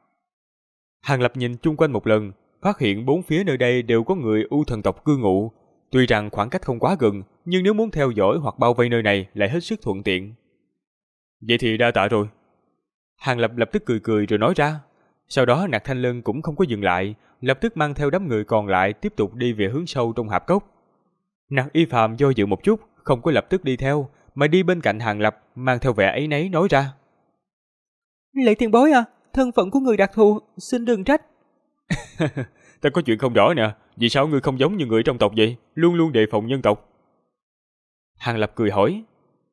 Hàng Lập nhìn chung quanh một lần, phát hiện bốn phía nơi đây đều có người U thần tộc cư ngụ. Tuy rằng khoảng cách không quá gần, nhưng nếu muốn theo dõi hoặc bao vây nơi này lại hết sức thuận tiện. Vậy thì đa tạ rồi. Hàng Lập lập tức cười cười rồi nói ra. Sau đó Nạc Thanh Lân cũng không có dừng lại, lập tức mang theo đám người còn lại tiếp tục đi về hướng sâu trong hạp cốc. Nạc Y Phàm do dự một chút, không có lập tức đi theo, mà đi bên cạnh Hàng Lập, mang theo vẻ áy náy nói ra: Lệ tiền bối à, thân phận của người đặc thù, xin đừng trách. Ta có chuyện không rõ nè, vì sao ngươi không giống như người trong tộc vậy, luôn luôn đề phòng nhân tộc? Hàng Lập cười hỏi.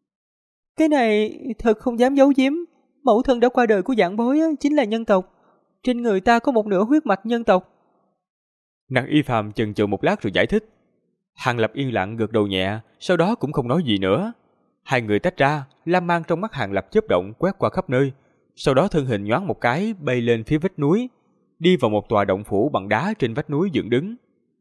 Cái này thật không dám giấu giếm, mẫu thân đã qua đời của dạng bối chính là nhân tộc, trên người ta có một nửa huyết mạch nhân tộc. Nạc Y Phàm chần chừ một lát rồi giải thích. Hàng Lập yên lặng gật đầu nhẹ, sau đó cũng không nói gì nữa. Hai người tách ra, lam mang trong mắt Hàng Lập chớp động quét qua khắp nơi, sau đó thân hình nhoáng một cái bay lên phía vách núi, đi vào một tòa động phủ bằng đá trên vách núi dựng đứng.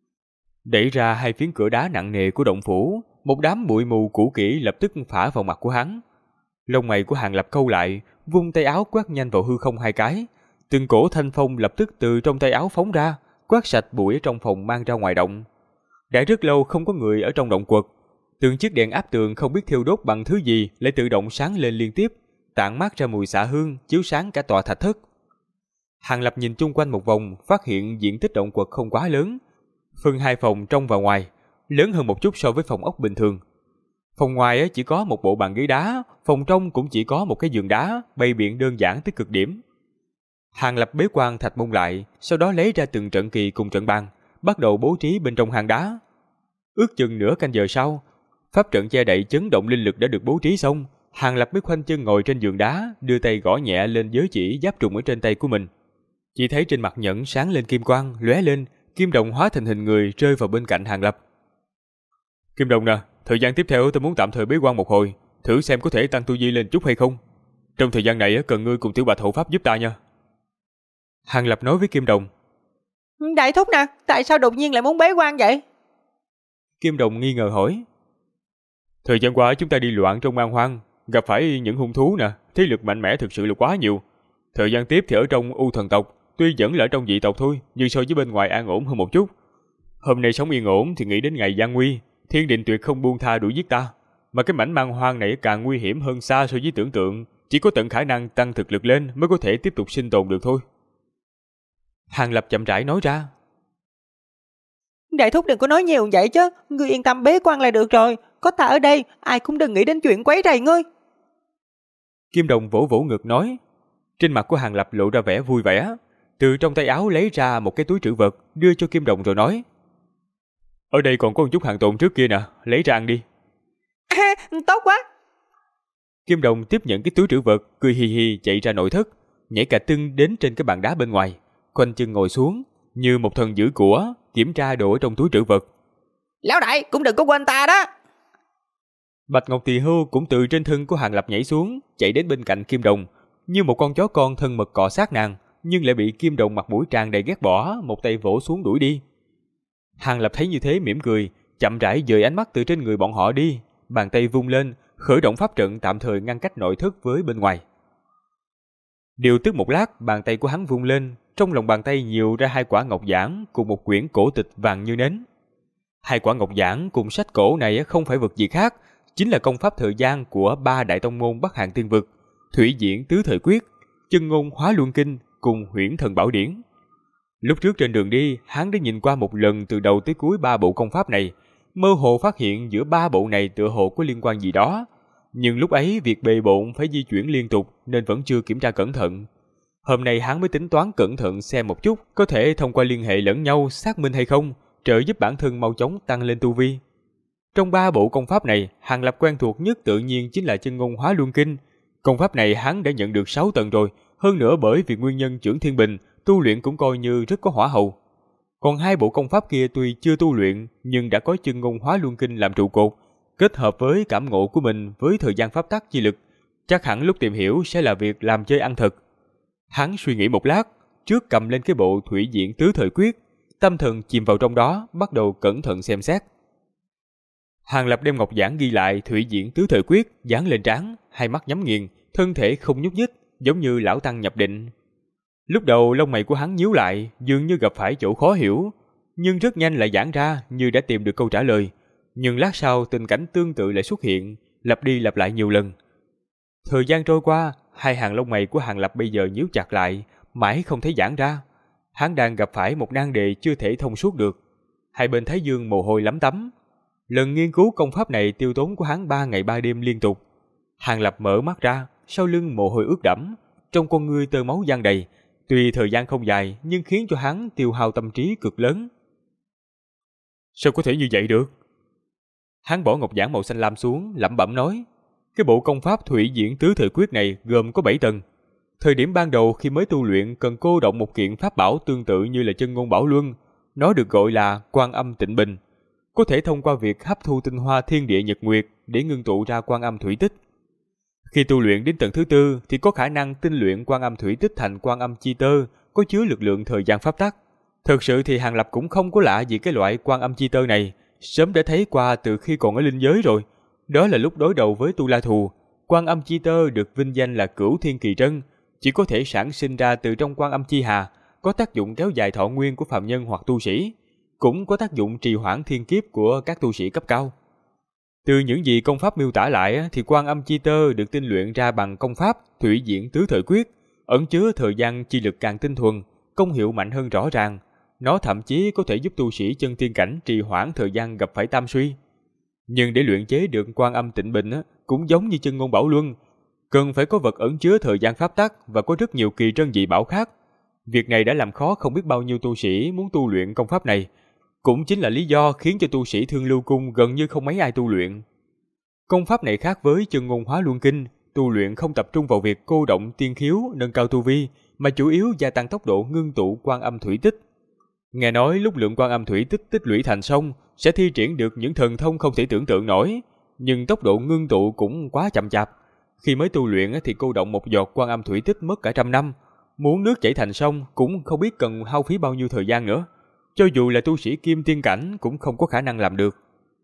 Đẩy ra hai phiến cửa đá nặng nề của động phủ, một đám bụi mù cũ kỹ lập tức phả vào mặt của hắn. Lông mày của Hàng Lập câu lại, vung tay áo quét nhanh vào hư không hai cái, từng cổ thanh phong lập tức từ trong tay áo phóng ra, quét sạch bụi ở trong phòng mang ra ngoài động. Đã rất lâu không có người ở trong động quật, từng chiếc đèn áp tường không biết thiêu đốt bằng thứ gì lại tự động sáng lên liên tiếp, tản mát ra mùi xạ hương, chiếu sáng cả tòa thạch thất. Hàng Lập nhìn chung quanh một vòng, phát hiện diện tích động quật không quá lớn, phân hai phòng trong và ngoài, lớn hơn một chút so với phòng ốc bình thường. Phòng ngoài chỉ có một bộ bàn ghế đá, phòng trong cũng chỉ có một cái giường đá, bày biện đơn giản tới cực điểm. Hàng Lập bế quan thạch môn lại, sau đó lấy ra từng trận kỳ cùng trận bàn, bắt đầu bố trí bên trong hang đá. Ước chừng nửa canh giờ sau, pháp trận che đậy chấn động linh lực đã được bố trí xong. Hàng Lập mới khoanh chân ngồi trên giường đá, đưa tay gõ nhẹ lên giới chỉ giáp trùng ở trên tay của mình. Chỉ thấy trên mặt nhẫn sáng lên kim quang, lóe lên, kim đồng hóa thành hình người rơi vào bên cạnh Hàng Lập. Kim đồng nè, thời gian tiếp theo tôi muốn tạm thời bế quan một hồi, thử xem có thể tăng tu vi lên chút hay không. Trong thời gian này cần ngươi cùng Tiểu Bạch hộ pháp giúp ta nha. Hàng Lập nói với Kim đồng. Đại thúc nè, tại sao đột nhiên lại muốn bế quan vậy? Kim đồng nghi ngờ hỏi. Thời gian qua chúng ta đi loạn trong man hoang, gặp phải những hung thú nè, thế lực mạnh mẽ thực sự là quá nhiều. Thời gian tiếp thì ở trong U thần tộc, tuy vẫn là ở trong dị tộc thôi, nhưng so với bên ngoài an ổn hơn một chút. Hôm nay sống yên ổn thì nghĩ đến ngày gian nguy, thiên định tuyệt không buông tha đuổi giết ta. Mà cái mảnh man hoang này càng nguy hiểm hơn xa so với tưởng tượng, chỉ có tận khả năng tăng thực lực lên mới có thể tiếp tục sinh tồn được thôi. Hàng Lập chậm rãi nói ra. Đại thúc đừng có nói nhiều vậy chứ, ngươi yên tâm bế quan là được rồi, có ta ở đây, ai cũng đừng nghĩ đến chuyện quấy rầy ngươi. Kim đồng vỗ vỗ ngực nói. Trên mặt của Hàng Lập lộ ra vẻ vui vẻ, từ trong tay áo lấy ra một cái túi trữ vật, đưa cho Kim đồng rồi nói. Ở đây còn có một chút hàng tồn trước kia nè, lấy ra ăn đi. À, tốt quá. Kim đồng tiếp nhận cái túi trữ vật, cười hì hì chạy ra nội thất, nhảy cả tưng đến trên cái bàn đá bên ngoài, khoanh chân ngồi xuống, như một thần giữ của, kiểm tra đồ ở trong túi trữ vật. Lão đại cũng đừng có quên ta đó. Bạch Ngọc Tỳ Hưu cũng từ trên thân của Hàng Lập nhảy xuống, chạy đến bên cạnh Kim Đồng, như một con chó con thân mật cọ sát nàng, nhưng lại bị Kim Đồng mặt mũi tràn đầy ghét bỏ, một tay vỗ xuống đuổi đi. Hàng Lập thấy như thế mỉm cười, chậm rãi dời ánh mắt từ trên người bọn họ đi, bàn tay vung lên, khởi động pháp trận tạm thời ngăn cách nội thất với bên ngoài. Điều tức một lát, bàn tay của hắn vung lên, trong lòng bàn tay nhiều ra 2 quả ngọc giản cùng một quyển cổ tịch vàng như nến. 2 quả ngọc giản cùng sách cổ này không phải vật gì khác, chính là công pháp thời gian của 3 đại tông môn Bắc Hàn Tiên Vực, Thủy Diễn Tứ Thời Quyết, Chân Ngôn Hóa Luân Kinh cùng Huyễn Thần Bảo Điển. Lúc trước trên đường đi, hắn đã nhìn qua một lần từ đầu tới cuối 3 bộ công pháp này, mơ hồ phát hiện giữa 3 bộ này tựa hồ có liên quan gì đó. Nhưng lúc ấy việc bề bộn phải di chuyển liên tục nên vẫn chưa kiểm tra cẩn thận. Hôm nay hắn mới tính toán cẩn thận xem một chút có thể thông qua liên hệ lẫn nhau xác minh hay không, trợ giúp bản thân mau chóng tăng lên tu vi. Trong 3 bộ công pháp này, Hàng Lập quen thuộc nhất tự nhiên chính là Chân Ngôn Hóa Luân Kinh. Công pháp này hắn đã nhận được 6 tầng rồi, hơn nữa bởi vì nguyên nhân Chưởng Thiên Bình, tu luyện cũng coi như rất có hỏa hầu. Còn 2 bộ công pháp kia tuy chưa tu luyện, nhưng đã có Chân Ngôn Hóa Luân Kinh làm trụ cột, kết hợp với cảm ngộ của mình với thời gian pháp tắc chi lực, chắc hẳn lúc tìm hiểu sẽ là việc làm chơi ăn thật. Hắn suy nghĩ một lát, trước cầm lên cái bộ Thủy Diễn Tứ Thời Quyết, tâm thần chìm vào trong đó, bắt đầu cẩn thận xem xét. Hàng Lập đem ngọc giản ghi lại Thủy Diễn Tứ Thời Quyết dán lên trán, hai mắt nhắm nghiền, thân thể không nhúc nhích, giống như lão tăng nhập định. Lúc đầu lông mày của hắn nhíu lại, dường như gặp phải chỗ khó hiểu, nhưng rất nhanh lại giãn ra như đã tìm được câu trả lời. Nhưng lát sau tình cảnh tương tự lại xuất hiện, lặp đi lặp lại nhiều lần. Thời gian trôi qua, 2 hàng lông mày của Hàng Lập bây giờ nhíu chặt lại, mãi không thấy giãn ra. Hắn đang gặp phải một nan đề chưa thể thông suốt được. Hai bên thái dương mồ hôi lấm tấm. Lần nghiên cứu công pháp này tiêu tốn của hắn 3 ngày 3 đêm liên tục. Hàng Lập mở mắt ra, sau lưng mồ hôi ướt đẫm, trong con ngươi tơ máu giăng đầy. Tuy thời gian không dài nhưng khiến cho hắn tiêu hao tâm trí cực lớn. Sao có thể như vậy được? Hắn bỏ ngọc giản màu xanh lam xuống, lẩm bẩm nói, cái bộ công pháp Thủy Diễn Tứ Thời Quyết này gồm có 7 tầng. Thời điểm ban đầu khi mới tu luyện cần cô động một kiện pháp bảo tương tự như là Chân Ngôn Bảo Luân, nó được gọi là Quan Âm Tịnh Bình, có thể thông qua việc hấp thu tinh hoa thiên địa nhật nguyệt để ngưng tụ ra Quan Âm Thủy Tích. Khi tu luyện đến tầng thứ 4 thì có khả năng tinh luyện Quan Âm Thủy Tích thành Quan Âm Chi Tơ, có chứa lực lượng thời gian pháp tắc. Thực sự thì Hàng Lập cũng không có lạ gì cái loại Quan Âm Chi Tơ này, sớm đã thấy qua từ khi còn ở linh giới rồi. Đó là lúc đối đầu với Tu La Thù, Quan Âm Chi Tơ được vinh danh là Cửu Thiên Kỳ Trân, chỉ có thể sản sinh ra từ trong Quan Âm Chi Hà, có tác dụng kéo dài thọ nguyên của phàm nhân hoặc tu sĩ, cũng có tác dụng trì hoãn thiên kiếp của các tu sĩ cấp cao. Từ những gì công pháp miêu tả lại thì Quan Âm Chi Tơ được tinh luyện ra bằng công pháp Thủy Diễn Tứ Thời Quyết, ẩn chứa thời gian chi lực càng tinh thuần, công hiệu mạnh hơn rõ ràng. Nó thậm chí có thể giúp tu sĩ chân tiên cảnh trì hoãn thời gian gặp phải tam suy. Nhưng để luyện chế được Quan Âm Tịnh Bình cũng giống như Chân Ngôn Bảo Luân, cần phải có vật ẩn chứa thời gian pháp tắc và có rất nhiều kỳ trân dị bảo khác. Việc này đã làm khó không biết bao nhiêu tu sĩ muốn tu luyện công pháp này, cũng chính là lý do khiến cho tu sĩ Thương Lưu Cung gần như không mấy ai tu luyện. Công pháp này khác với Chân Ngôn Hóa Luân Kinh, tu luyện không tập trung vào việc cô động tiên khiếu nâng cao tu vi, mà chủ yếu gia tăng tốc độ ngưng tụ Quan Âm Thủy Tích. Nghe nói lúc lượng Quan Âm Thủy Tích tích lũy thành xong sẽ thi triển được những thần thông không thể tưởng tượng nổi, nhưng tốc độ ngưng tụ cũng quá chậm chạp. Khi mới tu luyện thì cô động một giọt Quan Âm Thủy Tích mất cả 100 năm, muốn nước chảy thành sông cũng không biết cần hao phí bao nhiêu thời gian nữa. Cho dù là tu sĩ kim tiên cảnh cũng không có khả năng làm được.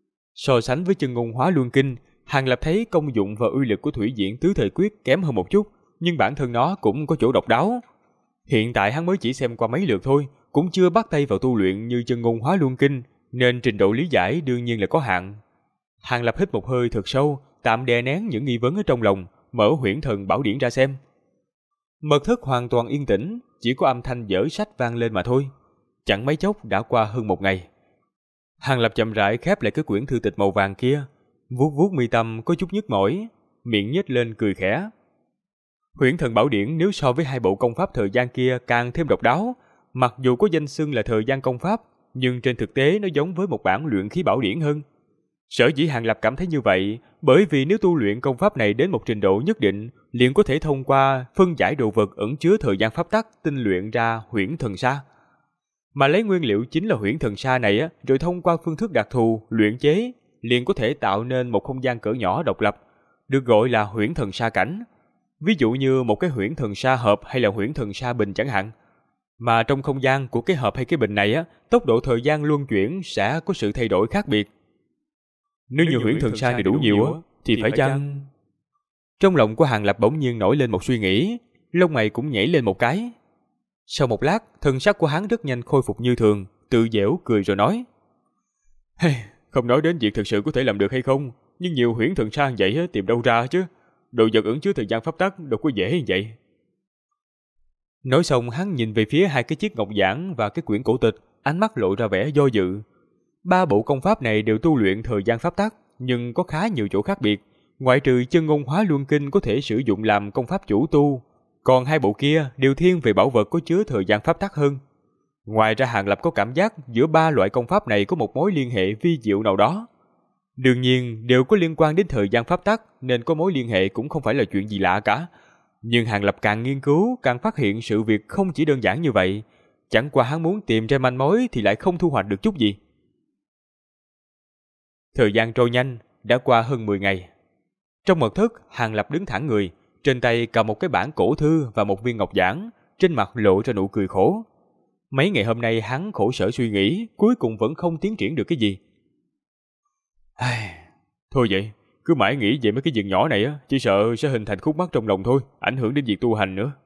So sánh với Chân Ngôn Hóa Luân Kinh, Hàng Lập thấy công dụng và uy lực của Thủy Diễn Tứ Thời Quyết kém hơn một chút, nhưng bản thân nó cũng có chỗ độc đáo. Hiện tại hắn mới chỉ xem qua mấy lượt thôi, cũng chưa bắt tay vào tu luyện như Chân Ngôn Hóa Luân Kinh, nên trình độ lý giải đương nhiên là có hạn. Hàng Lập hít một hơi thật sâu, tạm đè nén những nghi vấn ở trong lòng, mở Huyễn Thần Bảo Điển ra xem. Mật thất hoàn toàn yên tĩnh, chỉ có âm thanh dở sách vang lên mà thôi. Chẳng mấy chốc đã qua hơn 1 ngày. Hàng Lập chậm rãi khép lại cái quyển thư tịch màu vàng kia, vuốt vuốt mi tâm có chút nhức mỏi, miệng nhếch lên cười khẽ. Huyễn Thần Bảo Điển nếu so với 2 bộ công pháp thời gian kia càng thêm độc đáo, mặc dù có danh xưng là thời gian công pháp, nhưng trên thực tế nó giống với một bản luyện khí bảo điển hơn. Sở dĩ Hàng Lập cảm thấy như vậy, bởi vì nếu tu luyện công pháp này đến một trình độ nhất định, liền có thể thông qua phân giải đồ vật ẩn chứa thời gian pháp tắc tinh luyện ra Huyễn Thần Sa. Mà lấy nguyên liệu chính là huyễn thần sa này rồi thông qua phương thức đặc thù luyện chế, liền có thể tạo nên một không gian cỡ nhỏ độc lập, được gọi là huyễn thần sa cảnh. Ví dụ như một cái huyễn thần sa hộp hay là huyễn thần sa bình chẳng hạn. Mà trong không gian của cái hộp hay cái bình này tốc độ thời gian luân chuyển sẽ có sự thay đổi khác biệt. Nếu như huyễn thần sa này đủ nhiều thì phải chăng... Trong lòng của Hàng Lập bỗng nhiên nổi lên một suy nghĩ, lông mày cũng nhảy lên một cái. Sau một lát, thần sắc của hắn rất nhanh khôi phục như thường, tự giễu cười rồi nói: Không nói đến việc thực sự có thể làm được hay không, nhưng nhiều huyễn thần sa vậy tìm đâu ra chứ? Đồ vật ẩn chứa thời gian pháp tắc đâu có dễ như vậy. Nói xong, hắn nhìn về phía hai cái chiếc ngọc giản và cái quyển cổ tịch, ánh mắt lộ ra vẻ do dự. 3 bộ công pháp này đều tu luyện thời gian pháp tắc, nhưng có khá nhiều chỗ khác biệt. Ngoại trừ chân ngôn hóa luân kinh có thể sử dụng làm công pháp chủ tu, còn 2 bộ kia đều thiên về bảo vật có chứa thời gian pháp tắc hơn. Ngoài ra, Hàng Lập có cảm giác giữa 3 loại công pháp này có một mối liên hệ vi diệu nào đó. Đương nhiên, đều có liên quan đến thời gian pháp tắc, nên có mối liên hệ cũng không phải là chuyện gì lạ cả. Nhưng Hàng Lập càng nghiên cứu, càng phát hiện sự việc không chỉ đơn giản như vậy. Chẳng qua hắn muốn tìm ra manh mối thì lại không thu hoạch được chút gì. Thời gian trôi nhanh, đã qua hơn 10 ngày. Trong mật thất, Hàng Lập đứng thẳng người, trên tay cầm một cái bản cổ thư và một viên ngọc giản, trên mặt lộ ra nụ cười khổ. Mấy ngày hôm nay hắn khổ sở suy nghĩ, cuối cùng vẫn không tiến triển được cái gì. Thôi vậy, cứ mãi nghĩ về mấy cái chuyện nhỏ này chỉ sợ sẽ hình thành khúc mắc trong lòng thôi, ảnh hưởng đến việc tu hành nữa.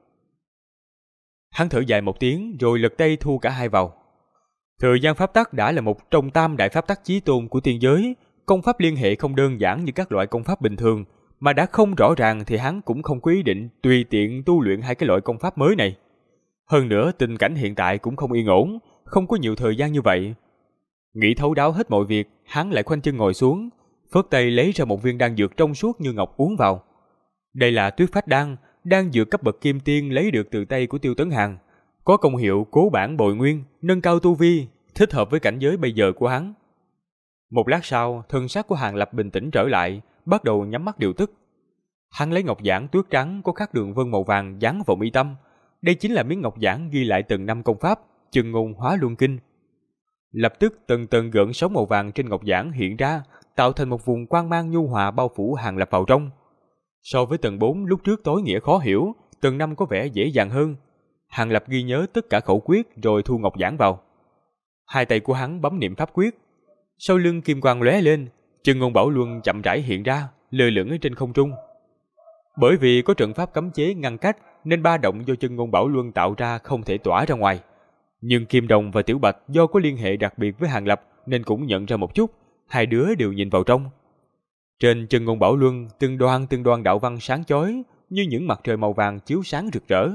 Hắn thở dài một tiếng rồi lật tay thu cả hai vào. Thời gian pháp tắc đã là một trong 3 đại pháp tắc chí tôn của tiên giới, công pháp liên hệ không đơn giản như các loại công pháp bình thường, mà đã không rõ ràng thì hắn cũng không có ý định tùy tiện tu luyện 2 cái loại công pháp mới này. Hơn nữa, tình cảnh hiện tại cũng không yên ổn, không có nhiều thời gian như vậy. Nghĩ thấu đáo hết mọi việc, hắn lại khoanh chân ngồi xuống, phất tay lấy ra một viên đan dược trong suốt như ngọc uống vào. Đây là Tuyết Phách đan, đan dược cấp bậc kim tiên lấy được từ tay của Tiêu Tấn Hàn, có công hiệu cố bản bồi nguyên, nâng cao tu vi, thích hợp với cảnh giới bây giờ của hắn. Một lát sau, thân sắc của Hàng Lập bình tĩnh trở lại, bắt đầu nhắm mắt điều tức. Hắn lấy ngọc giản tuyết trắng có khắc đường vân màu vàng dán vào mi tâm. Đây chính là miếng ngọc giản ghi lại từng năm công pháp, chân ngôn hóa luân kinh. Lập tức từng từng gợn sóng màu vàng trên ngọc giản hiện ra, tạo thành một vùng quang mang nhu hòa bao phủ Hàng Lập vào trong. So với tầng 4 lúc trước tối nghĩa khó hiểu, tầng 5 có vẻ dễ dàng hơn. Hàng Lập ghi nhớ tất cả khẩu quyết rồi thu ngọc giản vào. Hai tay của hắn bấm niệm pháp quyết. Sau lưng kim quang lóe lên, chân ngôn bảo luân chậm rãi hiện ra, lơ lửng ở trên không trung. Bởi vì có trận pháp cấm chế ngăn cách, nên ba động do chân ngôn bảo luân tạo ra không thể tỏa ra ngoài. Nhưng Kim Đồng và Tiểu Bạch do có liên hệ đặc biệt với Hàng Lập nên cũng nhận ra một chút, hai đứa đều nhìn vào trong. Trên chân ngôn bảo luân, từng đoan đạo văn sáng chói như những mặt trời màu vàng chiếu sáng rực rỡ.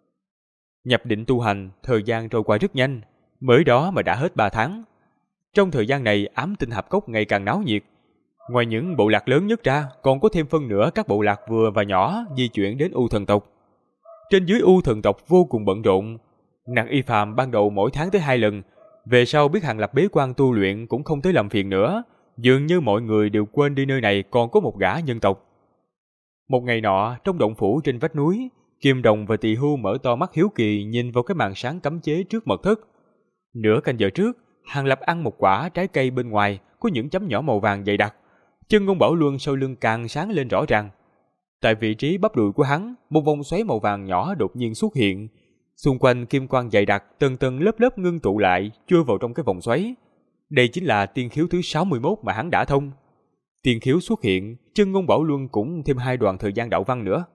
Nhập định tu hành, thời gian trôi qua rất nhanh, mới đó mà đã hết 3 tháng. Trong thời gian này, Ám Tinh Hạp Cốc ngày càng náo nhiệt. Ngoài những bộ lạc lớn nhất ra, còn có thêm phân nửa các bộ lạc vừa và nhỏ di chuyển đến U Thần Tộc. Trên dưới U Thần Tộc vô cùng bận rộn. Nàng Y Phàm ban đầu mỗi tháng tới 2 lần, về sau biết Hàng Lập bế quan tu luyện cũng không tới làm phiền nữa, dường như mọi người đều quên đi nơi này còn có một gã nhân tộc. Một ngày nọ, trong động phủ trên vách núi, Kim Đồng và Tỳ Hưu mở to mắt hiếu kỳ nhìn vào cái màn sáng cấm chế trước mật thất. Nửa canh giờ trước, Hàng Lập ăn một quả trái cây bên ngoài có những chấm nhỏ màu vàng dày đặc. Chân ngôn bảo luân sau lưng càng sáng lên rõ ràng. Tại vị trí bắp đùi của hắn, một vòng xoáy màu vàng nhỏ đột nhiên xuất hiện. Xung quanh kim quang dày đặc tầng tầng lớp lớp ngưng tụ lại, chui vào trong cái vòng xoáy. Đây chính là tiên khiếu thứ 61 mà hắn đã thông. Tiên khiếu xuất hiện, chân ngôn bảo luân cũng thêm 2 đoạn thời gian đạo văn nữa.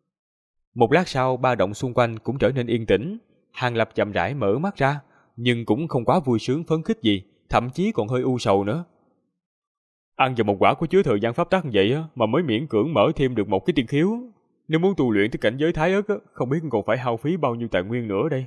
Một lát sau, ba động xung quanh cũng trở nên yên tĩnh. Hàng Lập chậm rãi mở mắt ra, nhưng cũng không quá vui sướng phấn khích gì, thậm chí còn hơi u sầu nữa. Ăn vào một quả có chứa thời gian pháp tắc vậy mà mới miễn cưỡng mở thêm được một cái tiên khiếu. Nếu muốn tu luyện tới cảnh giới thái ất không biết còn phải hao phí bao nhiêu tài nguyên nữa đây.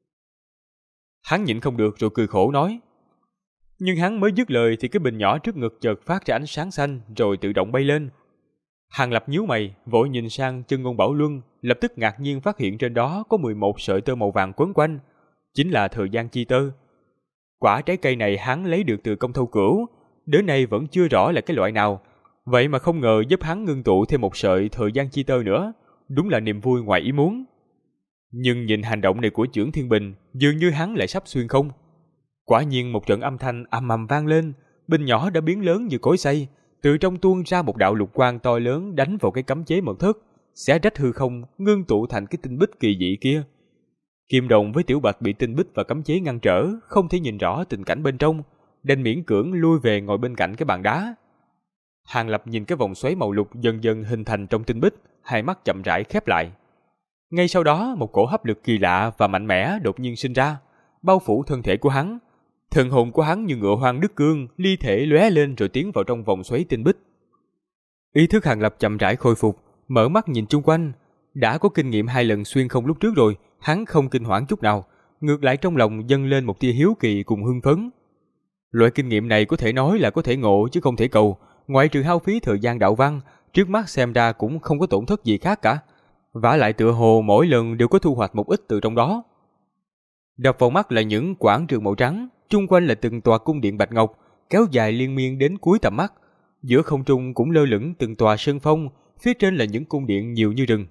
Hắn nhịn không được rồi cười khổ nói. Nhưng hắn mới dứt lời thì cái bình nhỏ trước ngực chợt phát ra ánh sáng xanh rồi tự động bay lên. Hàng Lập nhíu mày, vội nhìn sang chân ngôn bảo luân, lập tức ngạc nhiên phát hiện trên đó có 11 sợi tơ màu vàng quấn quanh, chính là thời gian chi tơ. Quả trái cây này hắn lấy được từ Công Thâu Cửu, đến nay vẫn chưa rõ là cái loại nào, vậy mà không ngờ giúp hắn ngưng tụ thêm một sợi thời gian chi tơ nữa, đúng là niềm vui ngoài ý muốn. Nhưng nhìn hành động này của Chưởng Thiên Bình, dường như hắn lại sắp xuyên không. Quả nhiên một trận âm thanh ầm ầm vang lên, bình nhỏ đã biến lớn như cối xay, từ trong tuôn ra một đạo lục quang to lớn đánh vào cái cấm chế mật thất, xé rách hư không, ngưng tụ thành cái tinh bích kỳ dị kia. Kim Đồng với Tiểu Bạch bị tinh bích và cấm chế ngăn trở, không thể nhìn rõ tình cảnh bên trong, đành miễn cưỡng lui về ngồi bên cạnh cái bàn đá. Hàng Lập nhìn cái vòng xoáy màu lục dần dần hình thành trong tinh bích, hai mắt chậm rãi khép lại. Ngay sau đó, một cổ hấp lực kỳ lạ và mạnh mẽ đột nhiên sinh ra, bao phủ thân thể của hắn. Thần hồn của hắn như ngựa hoang đứt cương, ly thể lóe lên rồi tiến vào trong vòng xoáy tinh bích. Ý thức Hàng Lập chậm rãi khôi phục, mở mắt nhìn chung quanh. Đã có kinh nghiệm 2 lần xuyên không lúc trước rồi, hắn không kinh hoảng chút nào, ngược lại trong lòng dâng lên một tia hiếu kỳ cùng hưng phấn. Loại kinh nghiệm này có thể nói là có thể ngộ chứ không thể cầu, ngoại trừ hao phí thời gian đạo văn, trước mắt xem ra cũng không có tổn thất gì khác cả. Vả lại tựa hồ mỗi lần đều có thu hoạch một ít từ trong đó. Đập vào mắt là những quảng trường màu trắng, chung quanh là từng tòa cung điện bạch ngọc, kéo dài liên miên đến cuối tầm mắt. Giữa không trung cũng lơ lửng từng tòa sơn phong, phía trên là những cung điện nhiều như rừng.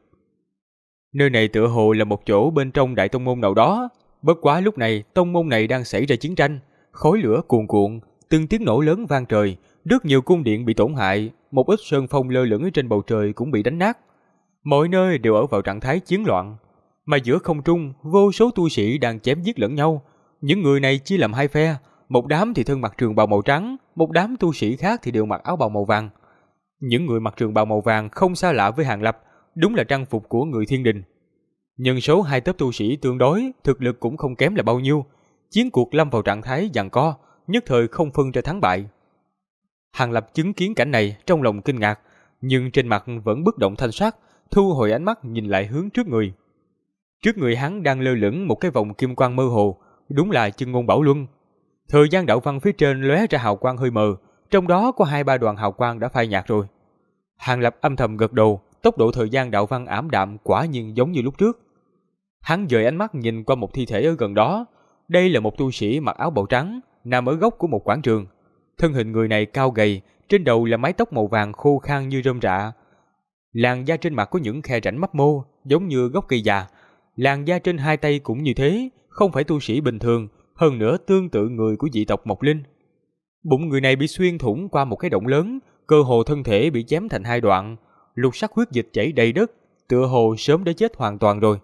Nơi này tựa hồ là một chỗ bên trong đại tông môn nào đó, bất quá lúc này tông môn này đang xảy ra chiến tranh, khói lửa cuồn cuộn, từng tiếng nổ lớn vang trời, rất nhiều cung điện bị tổn hại, một ít sơn phong lơ lửng ở trên bầu trời cũng bị đánh nát. Mọi nơi đều ở vào trạng thái chiến loạn, mà giữa không trung vô số tu sĩ đang chém giết lẫn nhau. Những người này chia làm 2 phe, một đám thì thân mặc trường bào màu trắng, một đám tu sĩ khác thì đều mặc áo bào màu vàng. Những người mặc trường bào màu vàng không xa lạ với Hàng Lập, đúng là trang phục của người thiên đình. Nhân số 2 tớp tu sĩ tương đối, thực lực cũng không kém là bao nhiêu. Chiến cuộc lâm vào trạng thái giằng co, nhất thời không phân ra thắng bại. Hàng Lập chứng kiến cảnh này trong lòng kinh ngạc, nhưng trên mặt vẫn bất động thanh sắc, thu hồi ánh mắt nhìn lại hướng trước người. Trước người hắn đang lơ lửng một cái vòng kim quang mơ hồ, đúng là Chân Ngôn Bảo Luân. Thời gian đạo văn phía trên lóe ra hào quang hơi mờ, trong đó có 2-3 đoàn hào quang đã phai nhạt rồi. Hàng Lập âm thầm gật đầu, tốc độ thời gian đạo văn ảm đạm quả nhiên giống như lúc trước. Hắn dời ánh mắt nhìn qua một thi thể ở gần đó. Đây là một tu sĩ mặc áo bào trắng, nằm ở góc của một quảng trường. Thân hình người này cao gầy, trên đầu là mái tóc màu vàng khô khan như rơm rạ. Làn da trên mặt có những khe rãnh mấp mô, giống như gốc cây già. Làn da trên 2 tay cũng như thế, không phải tu sĩ bình thường, hơn nữa tương tự người của dị tộc Mộc Linh. Bụng người này bị xuyên thủng qua một cái động lớn, cơ hồ thân thể bị chém thành 2 đoạn, lục sắc huyết dịch chảy đầy đất, tựa hồ sớm đã chết hoàn toàn rồi.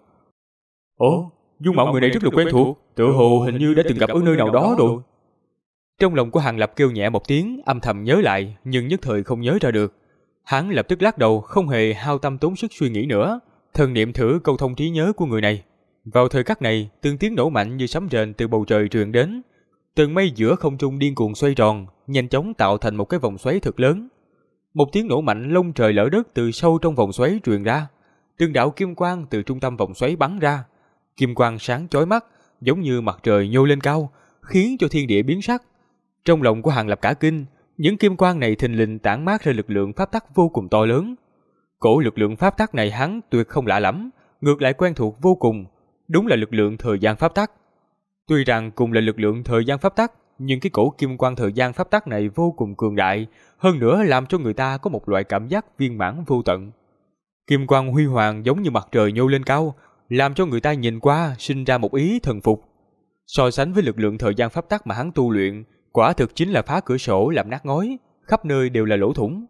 Ồ, dung mạo người này rất là quen thuộc, tựa hồ hình như đã từng gặp ở nơi nào đó rồi. Trong lòng của Hàng Lập kêu nhẹ một tiếng, âm thầm nhớ lại, nhưng nhất thời không nhớ ra được. Hắn lập tức lắc đầu, không hề hao tâm tốn sức suy nghĩ nữa, thần niệm thử câu thông trí nhớ của người này. Vào thời khắc này, từng tiếng nổ mạnh như sấm rền từ bầu trời truyền đến. Tầng mây giữa không trung điên cuồng xoay tròn, nhanh chóng tạo thành một cái vòng xoáy thật lớn. Một tiếng nổ mạnh lông trời lở đất từ sâu trong vòng xoáy truyền ra. Từng đạo kim quang từ trung tâm vòng xoáy bắn ra. Kim quang sáng chói mắt, giống như mặt trời nhô lên cao, khiến cho thiên địa biến sắc. Trong lòng của Hàng Lập cả kinh, những kim quang này thình lình tản mát ra lực lượng pháp tắc vô cùng to lớn. Cổ lực lượng pháp tắc này hắn tuyệt không lạ lẫm, ngược lại quen thuộc vô cùng, đúng là lực lượng thời gian pháp tắc. Tuy rằng cùng là lực lượng thời gian pháp tắc, nhưng cái cổ kim quang thời gian pháp tắc này vô cùng cường đại, hơn nữa làm cho người ta có một loại cảm giác viên mãn vô tận. Kim quang huy hoàng giống như mặt trời nhô lên cao, làm cho người ta nhìn qua sinh ra một ý thần phục. So sánh với lực lượng thời gian pháp tắc mà hắn tu luyện, quả thực chính là phá cửa sổ làm nát ngói, khắp nơi đều là lỗ thủng.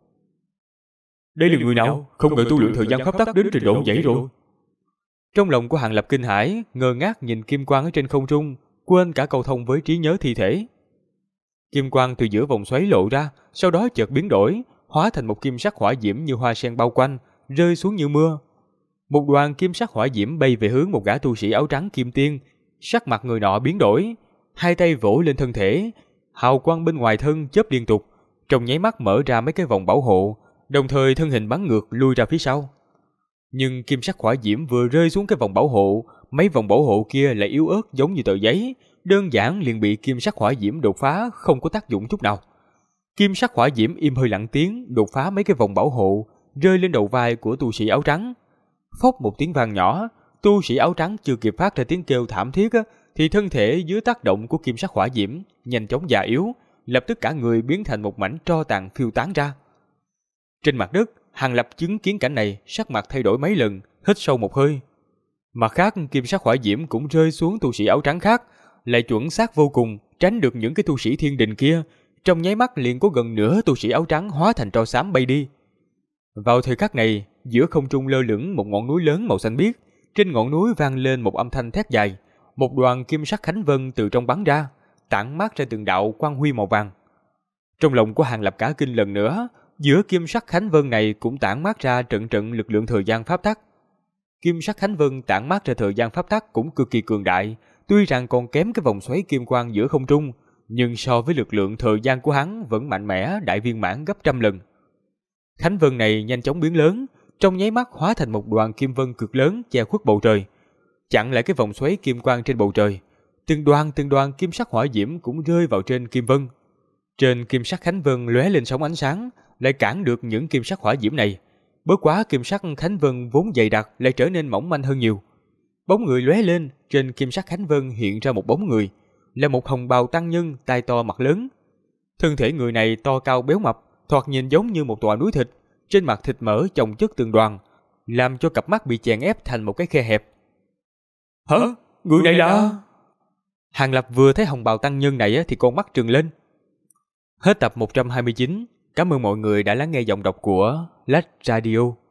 Đây là người nào? Không ngờ tu luyện thời gian pháp tắc đến trình độ vậy rồi. Trong lòng của Hàng Lập kinh hãi, ngơ ngác nhìn kim quang ở trên không trung, quên cả câu thông với trí nhớ thi thể. Kim quang từ giữa vòng xoáy lộ ra, sau đó chợt biến đổi, hóa thành một kim sắc hỏa diễm như hoa sen bao quanh, rơi xuống như mưa. Một đoàn kim sắc hỏa diễm bay về hướng một gã tu sĩ áo trắng kim tiên, sắc mặt người nọ biến đổi, 2 tay vỗ lên thân thể, hào quang bên ngoài thân chớp liên tục, trong nháy mắt mở ra mấy cái vòng bảo hộ, đồng thời thân hình bắn ngược lui ra phía sau. Nhưng kim sắc hỏa diễm vừa rơi xuống cái vòng bảo hộ, mấy vòng bảo hộ kia lại yếu ớt giống như tờ giấy, đơn giản liền bị kim sắc hỏa diễm đột phá, không có tác dụng chút nào. Kim sắc hỏa diễm im hơi lặng tiếng đột phá mấy cái vòng bảo hộ, rơi lên đầu vai của tu sĩ áo trắng. Phốc một tiếng vang nhỏ, tu sĩ áo trắng chưa kịp phát ra tiếng kêu thảm thiết thì thân thể dưới tác động của kim sắc hỏa diễm nhanh chóng già yếu, lập tức cả người biến thành một mảnh tro tàn phiêu tán ra. Trên mặt đất, Hàng Lập chứng kiến cảnh này, sắc mặt thay đổi mấy lần, hít sâu một hơi. Mặt khác, kim sắc hỏa diễm cũng rơi xuống tu sĩ áo trắng khác, lại chuẩn xác vô cùng, tránh được những cái tu sĩ thiên đình kia. Trong nháy mắt liền có gần nửa tu sĩ áo trắng hóa thành tro xám bay đi. Vào thời khắc này, giữa không trung lơ lửng một ngọn núi lớn màu xanh biếc. Trên ngọn núi vang lên một âm thanh thét dài. Một đoàn kim sắc khánh vân từ trong bắn ra, tản mát ra từng đạo quang huy màu vàng. Trong lòng của Hàng Lập cả kinh lần nữa, giữa kim sắc khánh vân này cũng tản mát ra trận trận lực lượng thời gian pháp tắc. Kim sắc khánh vân tản mát ra thời gian pháp tắc cũng cực kỳ cường đại, tuy rằng còn kém cái vòng xoáy kim quang giữa không trung, nhưng so với lực lượng thời gian của hắn vẫn mạnh mẽ đại viên mãn gấp trăm lần. Khánh vân này nhanh chóng biến lớn, trong nháy mắt hóa thành một đoàn kim vân cực lớn che khuất bầu trời, chặn lại cái vòng xoáy kim quang trên bầu trời. Từng đoàn kim sắc hỏa diễm cũng rơi vào trên kim vân. Trên kim sắc khánh vân lóe lên sóng ánh sáng, lại cản được những kim sắc hỏa diễm này. Bất quá kim sắc khánh vân vốn dày đặc lại trở nên mỏng manh hơn nhiều. Bóng người lóe lên, trên kim sắc khánh vân hiện ra một bóng người, là một hồng bào tăng nhân, tai to mặt lớn. Thân thể người này to cao béo mập, thoạt nhìn giống như một tòa núi thịt, trên mặt thịt mỡ chồng chất từng đoàn, làm cho cặp mắt bị chèn ép thành một cái khe hẹp. Hả? Người này là... Hàng Lập vừa thấy hồng bào tăng nhân này thì con mắt trừng lên. Hết tập 129. Cảm ơn mọi người đã lắng nghe giọng đọc của Lách Radio.